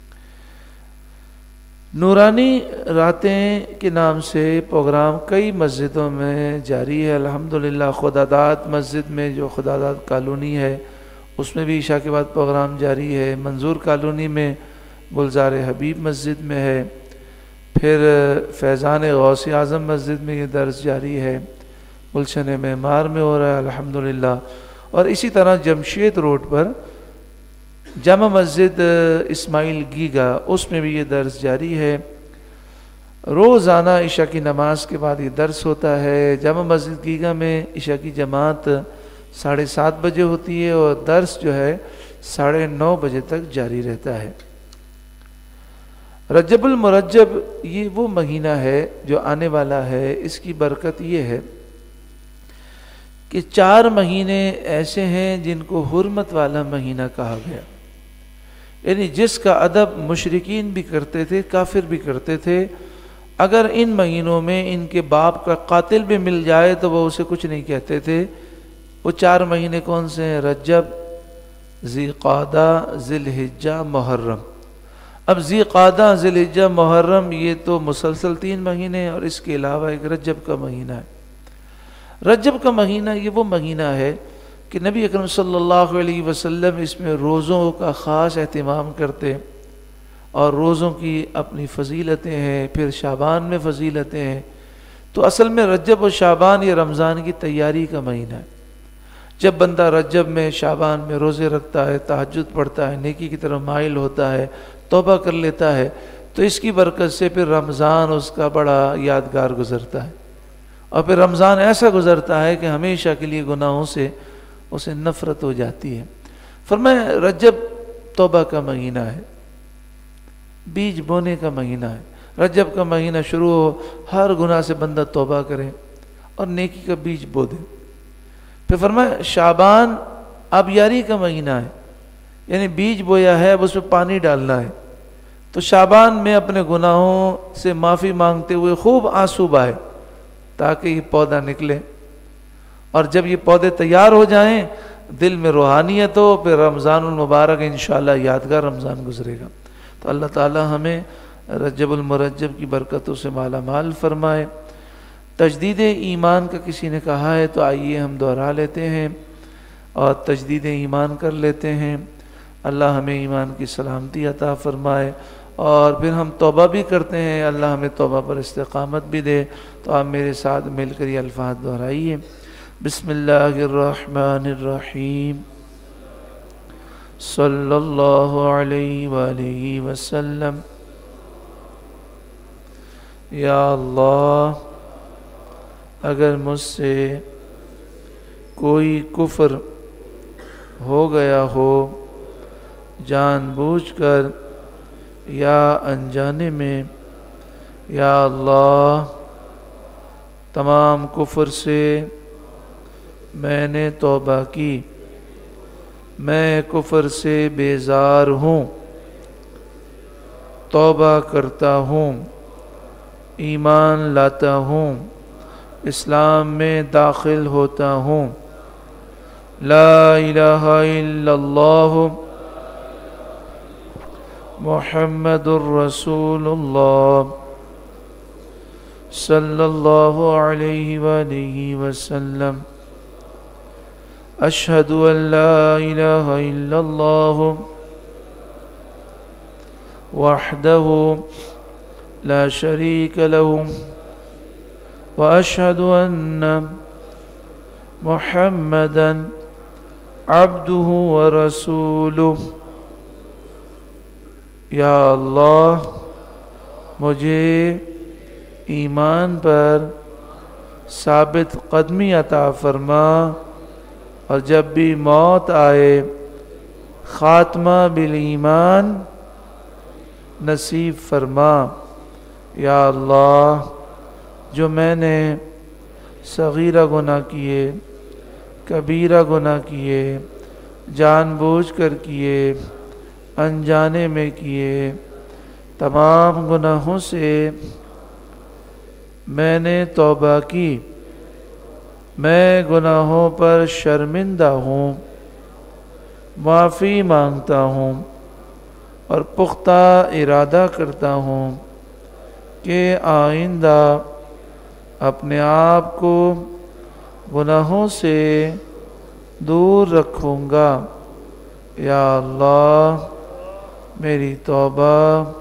نورانی راتیں کے نام سے پروگرام کئی مسجدوں میں جاری ہے. الحمدللہ خداداد مسجد میں جو خداداد کالونی ہے اس میں بھی عشاء کے بعد پروگرام جاری ہے. منظور کالونی میں گلزار حبیب مسجد میں ہے. پھر فیضان غوث اعظم مسجد میں یہ درس جاری ہے. گلشن معمار میں ہو رہا ہے الحمدللہ. اور اسی طرح جمشید روڈ پر جامع مسجد اسماعیل گیگا اس میں بھی یہ درس جاری ہے. روزانہ عشاء کی نماز کے بعد یہ درس ہوتا ہے. جامع مسجد گیگا میں عشاء کی جماعت 7:30 بجے ہوتی ہے اور درس جو ہے 9:30 بجے تک جاری رہتا ہے۔ رجب المرجب یہ وہ مہینہ ہے جو آنے والا ہے، اس کی برکت یہ ہے کہ 4 مہینے ایسے ہیں جن کو حرمت والا مہینہ کہا گیا، یعنی جس کا ادب مشرکین بھی کرتے تھے، کافر بھی کرتے تھے۔ اگر ان مہینوں میں ان کے باپ کا قاتل بھی مل جائے تو وہ اسے کچھ نہیں کہتے تھے۔ وہ 4 مہینے کون سے ہیں؟ رجب، ذی قعدہ، ذی الحجہ، محرم۔ اب ذی قعدہ، ذی الحجہ، محرم یہ تو مسلسل 3 مہینے، اور اس کے علاوہ ایک رجب کا مہینہ ہے۔ رجب کا مہینہ یہ وہ مہینہ ہے کہ نبی اکرم صلی اللہ علیہ وسلم اس میں روزوں کا خاص اہتمام کرتے، اور روزوں کی اپنی فضیلتیں ہیں، پھر شعبان میں فضیلتیں ہیں۔ تو اصل میں رجب اور شعبان یہ رمضان کی تیاری کا مہینہ ہے۔ جب بندہ رجب میں، شعبان میں روزے رکھتا ہے، تہجد پڑھتا ہے، نیکی کی طرف مائل ہوتا ہے، توبہ کر لیتا ہے، تو اس کی برکت سے پھر رمضان اس کا بڑا یادگار گزرتا ہے، اور پھر رمضان ایسا گزرتا ہے کہ ہمیشہ کے لیے گناہوں سے اسے نفرت ہو جاتی ہے۔ فرمایا رجب توبہ کا مہینہ ہے، بیج بونے کا مہینہ ہے۔ رجب کا مہینہ شروع ہو، ہر گناہ سے بندہ توبہ کرے اور نیکی کا بیج بو دے۔ پھر فرمایا شعبان آبیاری کا مہینہ ہے، یعنی بیج بویا ہے، اب اس میں پانی ڈالنا ہے۔ تو شعبان میں اپنے گناہوں سے معافی مانگتے ہوئے خوب آنسو بہائے تاکہ یہ پودا نکلے، اور جب یہ پودے تیار ہو جائیں، دل میں روحانیت ہو، پھر رمضان المبارک انشاءاللہ یادگار رمضان گزرے گا۔ تو اللہ تعالی ہمیں رجب المرجب کی برکتوں سے مالا مال فرمائے۔ تجدید ایمان کا کسی نے کہا ہے تو آئیے ہم دہرا لیتے ہیں اور تجدید ایمان کر لیتے ہیں۔ اللہ ہمیں ایمان کی سلامتی عطا فرمائے، اور پھر ہم توبہ بھی کرتے ہیں، اللہ ہمیں توبہ پر استقامت بھی دے۔ تو آپ میرے ساتھ مل کر یہ الفاظ دہرائیے۔ بسم اللہ الرحمن الرحیم، صلی اللہ علیہ وآلہ وسلم۔ یا اللہ، اگر مجھ سے کوئی کفر ہو گیا ہو جان بوجھ کر یا انجانے میں، یا اللہ تمام کفر سے میں نے توبہ کی، میں کفر سے بیزار ہوں، توبہ کرتا ہوں، ایمان لاتا ہوں، اسلام میں داخل ہوتا ہوں۔ لا الہ الا اللہ محمد الرسول اللہ صلی اللہ علیہ وآلہ وسلم۔ اشہد ان لا الہ الا اللہ وحدہ لا شریک لہ واشہد ان محمدا عبدہ ورسولہ۔ یا اللہ مجھے ایمان پر ثابت قدمی عطا فرما، اور جب بھی موت آئے خاتمہ بالایمان نصیب فرما۔ یا اللہ جو میں نے صغیرہ گناہ کیے، کبیرہ گناہ کیے، جان بوجھ کر کیے، انجانے میں کیے، تمام گناہوں سے میں نے توبہ کی، میں گناہوں پر شرمندہ ہوں، معافی مانگتا ہوں، اور پختہ ارادہ کرتا ہوں کہ آئندہ اپنے آپ کو گناہوں سے دور رکھوں گا۔ یا اللہ میری توبہ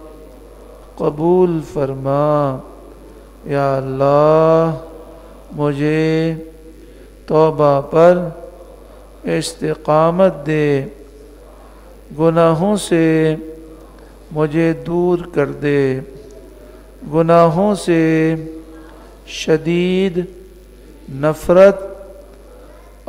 قبول فرما۔ یا اللہ مجھے توبہ پر استقامت دے، گناہوں سے مجھے دور کر دے، گناہوں سے شدید نفرت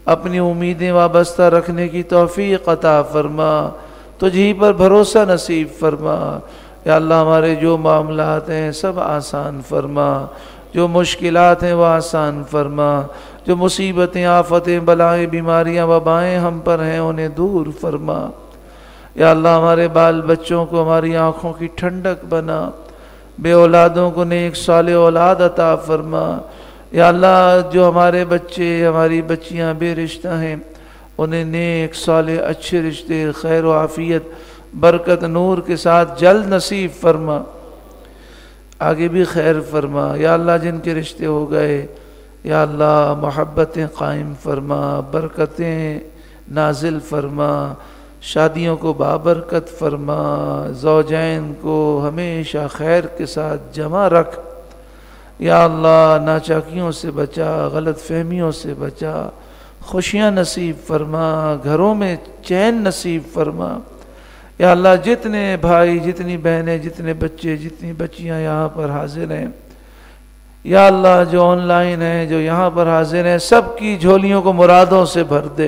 اپنی امیدیں وابستہ رکھنے کی توفیق عطا فرما، تجھی پر بھروسہ نصیب فرما۔ یا اللہ ہمارے جو معاملات ہیں سب آسان فرما، جو مشکلات ہیں وہ آسان فرما، جو مصیبتیں، آفتیں، بلائیں، بیماریاں، وبائیں ہم پر ہیں انہیں دور فرما۔ یا اللہ ہمارے بال بچوں کو ہماری آنکھوں کی ٹھنڈک بنا، بے اولادوں کو نیک صالح اولاد عطا فرما۔ یا اللہ جو ہمارے بچے، ہماری بچیاں بے رشتہ ہیں انہیں نیک صالح اچھے رشتے، خیر و عافیت، برکت، نور کے ساتھ جلد نصیب فرما، آگے بھی خیر فرما۔ یا اللہ جن کے رشتے ہو گئے یا اللہ محبتیں قائم فرما، برکتیں نازل فرما، شادیوں کو بابرکت فرما، زوجین کو ہمیشہ خیر کے ساتھ جمع رکھ۔ یا اللہ ناچاکیوں سے بچا، غلط فہمیوں سے بچا، خوشیاں نصیب فرما، گھروں میں چین نصیب فرما۔ یا اللہ جتنے بھائی، جتنی بہنیں، جتنے بچے، جتنی بچیاں یہاں پر حاضر ہیں، یا اللہ جو آن لائن ہیں، جو یہاں پر حاضر ہیں، سب کی جھولیوں کو مرادوں سے بھر دے،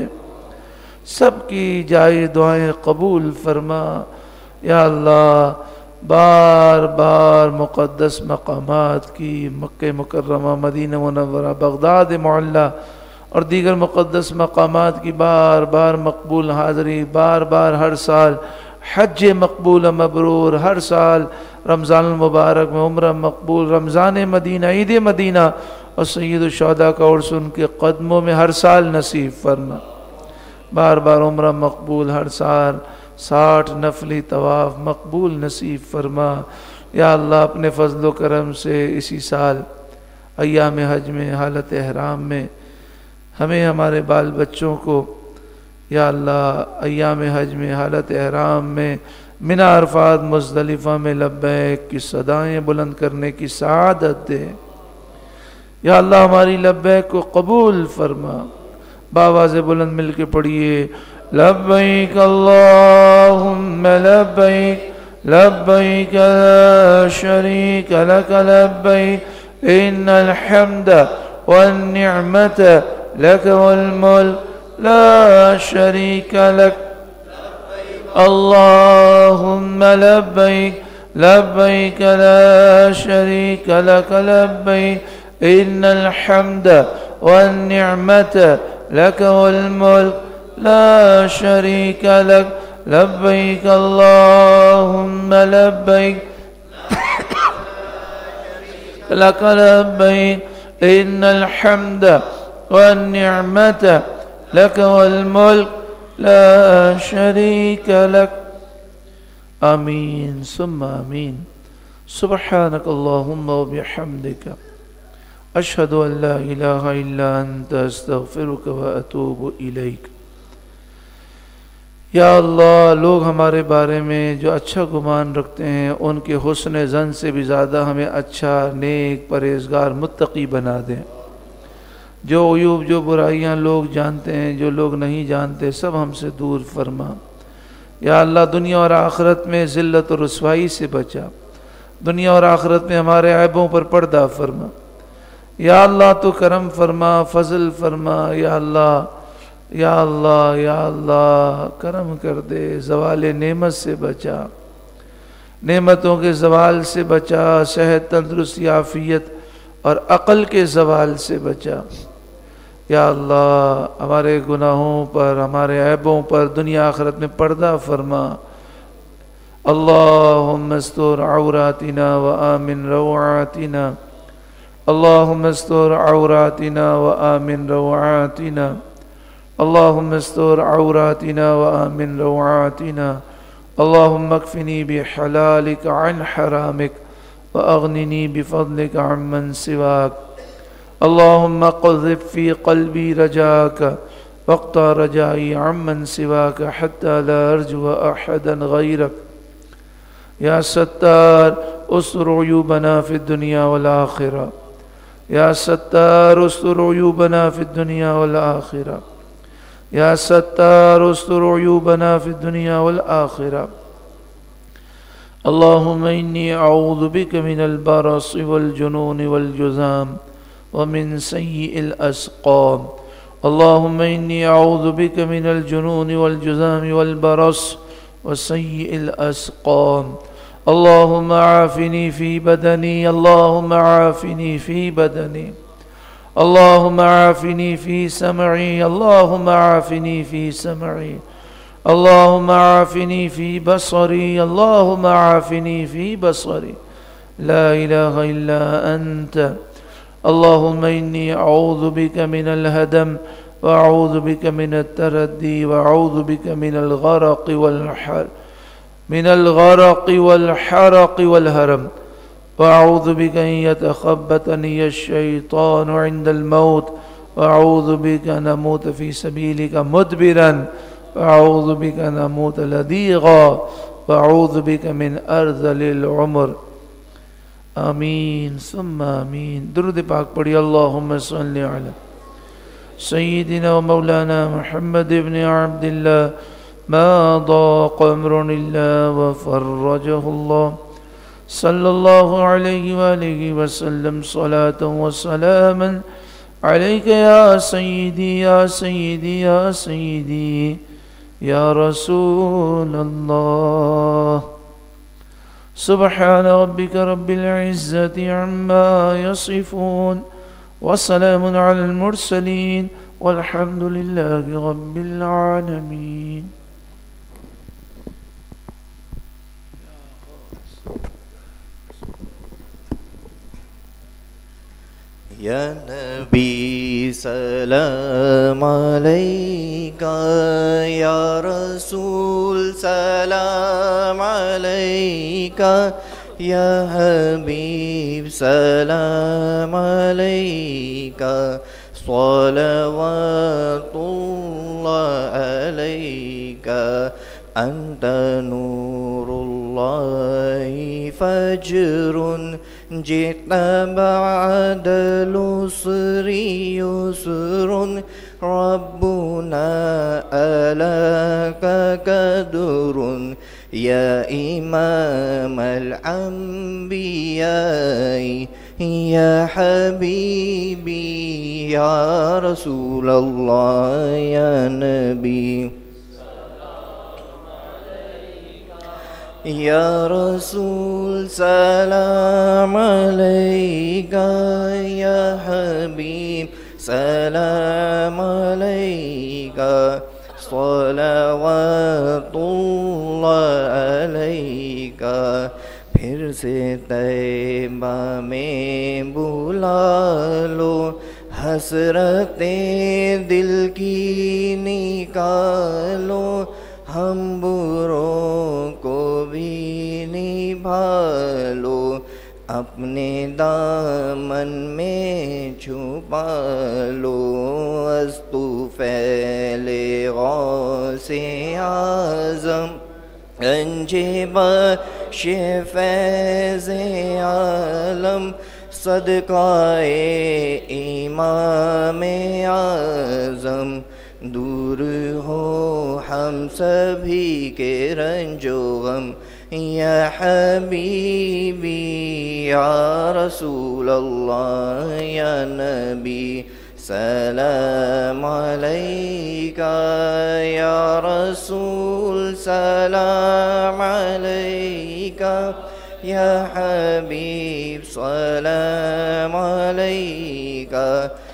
سب کی جائے دعائیں قبول فرما۔ یا اللہ بار بار مقدس مقامات کی، مکہ مکرمہ، مدینہ منورہ، بغداد معلیٰ اور دیگر مقدس مقامات کی بار بار مقبول حاضری، بار بار ہر سال حج مقبول مبرور، ہر سال رمضان المبارک میں عمرہ مقبول، رمضان مدینہ، عید مدینہ اور سید الشہداء کا عرس ان کے قدموں میں ہر سال نصیب فرما۔ بار بار عمرہ مقبول، ہر سال 60 نفلی طواف مقبول نصیب فرما۔ یا اللہ اپنے فضل و کرم سے اسی سال ایام حج میں، حالت احرام میں ہمیں، ہمارے بال بچوں کو یا اللہ ایام حج میں، حالت احرام میں، منی عرفات مزدلفہ میں لبیک کی صدائیں بلند کرنے کی سعادت دے۔ یا اللہ ہماری لبیک کو قبول فرما۔ بآواز بلند مل کے پڑھیے، لبیک اللہم لبیک، لبیک لا شریک لک لبیک، ان الحمد والنعمت لک والملک لا شریک لک، اللہم لبیک، لبیک لا شریک لک لبیک، ان الحمد والنعمت لک والملک لا شریک لک، لبیک اللہم لبیک، لک لبیک، ان الحمد والنعمت لک والملک لا شریک لک۔ آمین ثم آمین۔ سبحانک اللہم وبحمدک، اشہد ان لا الہ الا انت، استغفرک واتوب الیک۔ یا اللہ لوگ ہمارے بارے میں جو اچھا گمان رکھتے ہیں ان کے حسن ظن سے بھی زیادہ ہمیں اچھا، نیک، پرہیزگار، متقی بنا دیں۔ جو عیوب، جو برائیاں لوگ جانتے ہیں، جو لوگ نہیں جانتے، سب ہم سے دور فرما۔ یا اللہ دنیا اور آخرت میں ذلت و رسوائی سے بچا، دنیا اور آخرت میں ہمارے عیبوں پر پردہ فرما۔ یا اللہ تو کرم فرما، فضل فرما۔ یا اللہ، یا اللہ، یا اللہ کرم کر دے، زوال نعمت سے بچا، نعمتوں کے زوال سے بچا، صحت، تندرستی، عافیت اور عقل کے زوال سے بچا۔ یا اللہ ہمارے گناہوں پر، ہمارے عیبوں پر دنیا آخرت میں پردہ فرما۔ اللہم استر عوراتنا وآمن روعاتنا، اللہم استر عوراتنا وآمن روعاتنا، اللہم استر عوراتنا وآمن روعاتنا، اللہم اکفنی بحلالک عن حرامک وأغننی بفضلک عمن سواک، اللہم قذف فی قلبی رجاک واقطع رجائی عمن سواک حتی لا ارجو احدا غیرک۔ یا ستار استر عیوبنا فی الدنیا والآخرہ، یا ستار استر عیوبنا فی الدنیا والآخرہ، یا ستار استر عیوبنا فی الدنیا والآخرہ۔ اللہم انی اعوذ بک من البرص والجنون والجذام ومن سیء الاسقام اللهم إني أعوذ بك من الجنون والجذام والبرص وسيء الأسقام. اللهم عافني في بدني، اللهم عافني في بدني، اللهم عافني في سمعي، اللهم عافني في سمعي، اللهم عافني في بصري، اللهم عافني في بصري. لا إله إلا أنت. اللهم إني أعوذ بك من الهدم، وأعوذ بك من التردي، وأعوذ بك من الغرق والحرق والهرم، وأعوذ بك أن يتخبطني الشيطان عند الموت، وأعوذ بك أن أموت في سبيلك مدبرا، وأعوذ بك أن أموت لديغا، وأعوذ بك من أرذل العمر. آمین ثم آمین. درود پاک پڑھی. اللہم صلی علی سیدنا و مولانا محمد ابن عبداللہ ما ضاق عمر الا وفرجہ اللہ صلی اللہ علیہ وآلہ وسلم صلاة و سلاما علیک یا سیدی یا سیدی یا سیدی یا رسول اللہ. سبحان ربك رب العزة عما يصفون وسلام على المرسلين والحمد لله رب العالمين. یا نبی سلام علیکہ، یا رسول سلام علیکہ، یا حبیب سلام علیکہ، صلوات اللہ علیکہ، انت نور اللہ فجر جئت بعد العسر يسر، ربنا ألاك قدر يا إمام الأنبياء، يا حبيبي يا رسول الله يا نبي. یا رسول سلام علیکہ، یا حبیب سلام علیکہ، صلوات اللہ علیکہ. پھر سے طیبہ میں بلا لو، حسرت دل کی نکالو، ہم بروں کو بھی نبھالو، اپنے دامن میں چھپا لو. از طفیل غوث اعظم گنج بخش فیض عالم، صدقہ امام اعظم، دور ہو ہم سبھی کے رنج و غم. یا حبیبی یا رسول اللہ یا نبی سلام علیکہ، یا رسول سلام علیکہ، یا حبیب سلام علیکہ،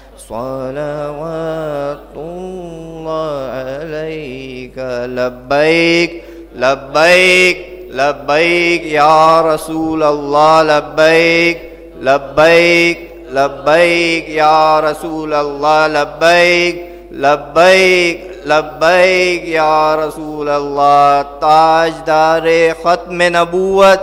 صلوات اللہ علیکہ. لبیک لبیک لبیک یا رسول اللہ، لبیک لبیک لبیک یا رسول اللہ، لبیک لبیک لبیک یا رسول اللہ. تاجدار ختم نبوت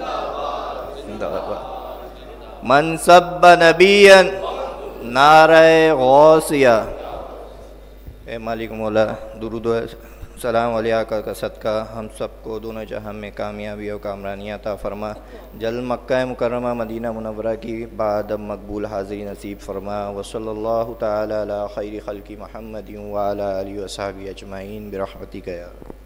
منصب نبیًا، نعرہ غوثیہ. اے مالک مولا، درود و سلام علیہ کا صدقہ ہم سب کو دونوں جہاں میں کامیابی و کامرانی عطا فرما. جل مکہ مکرمہ مدینہ منورہ کی بعد مقبول حاضری نصیب فرما. وصلی اللہ تعالی علی خیر خلق محمد وعلی آلہ وصحبہ اجمعین برحمتک یا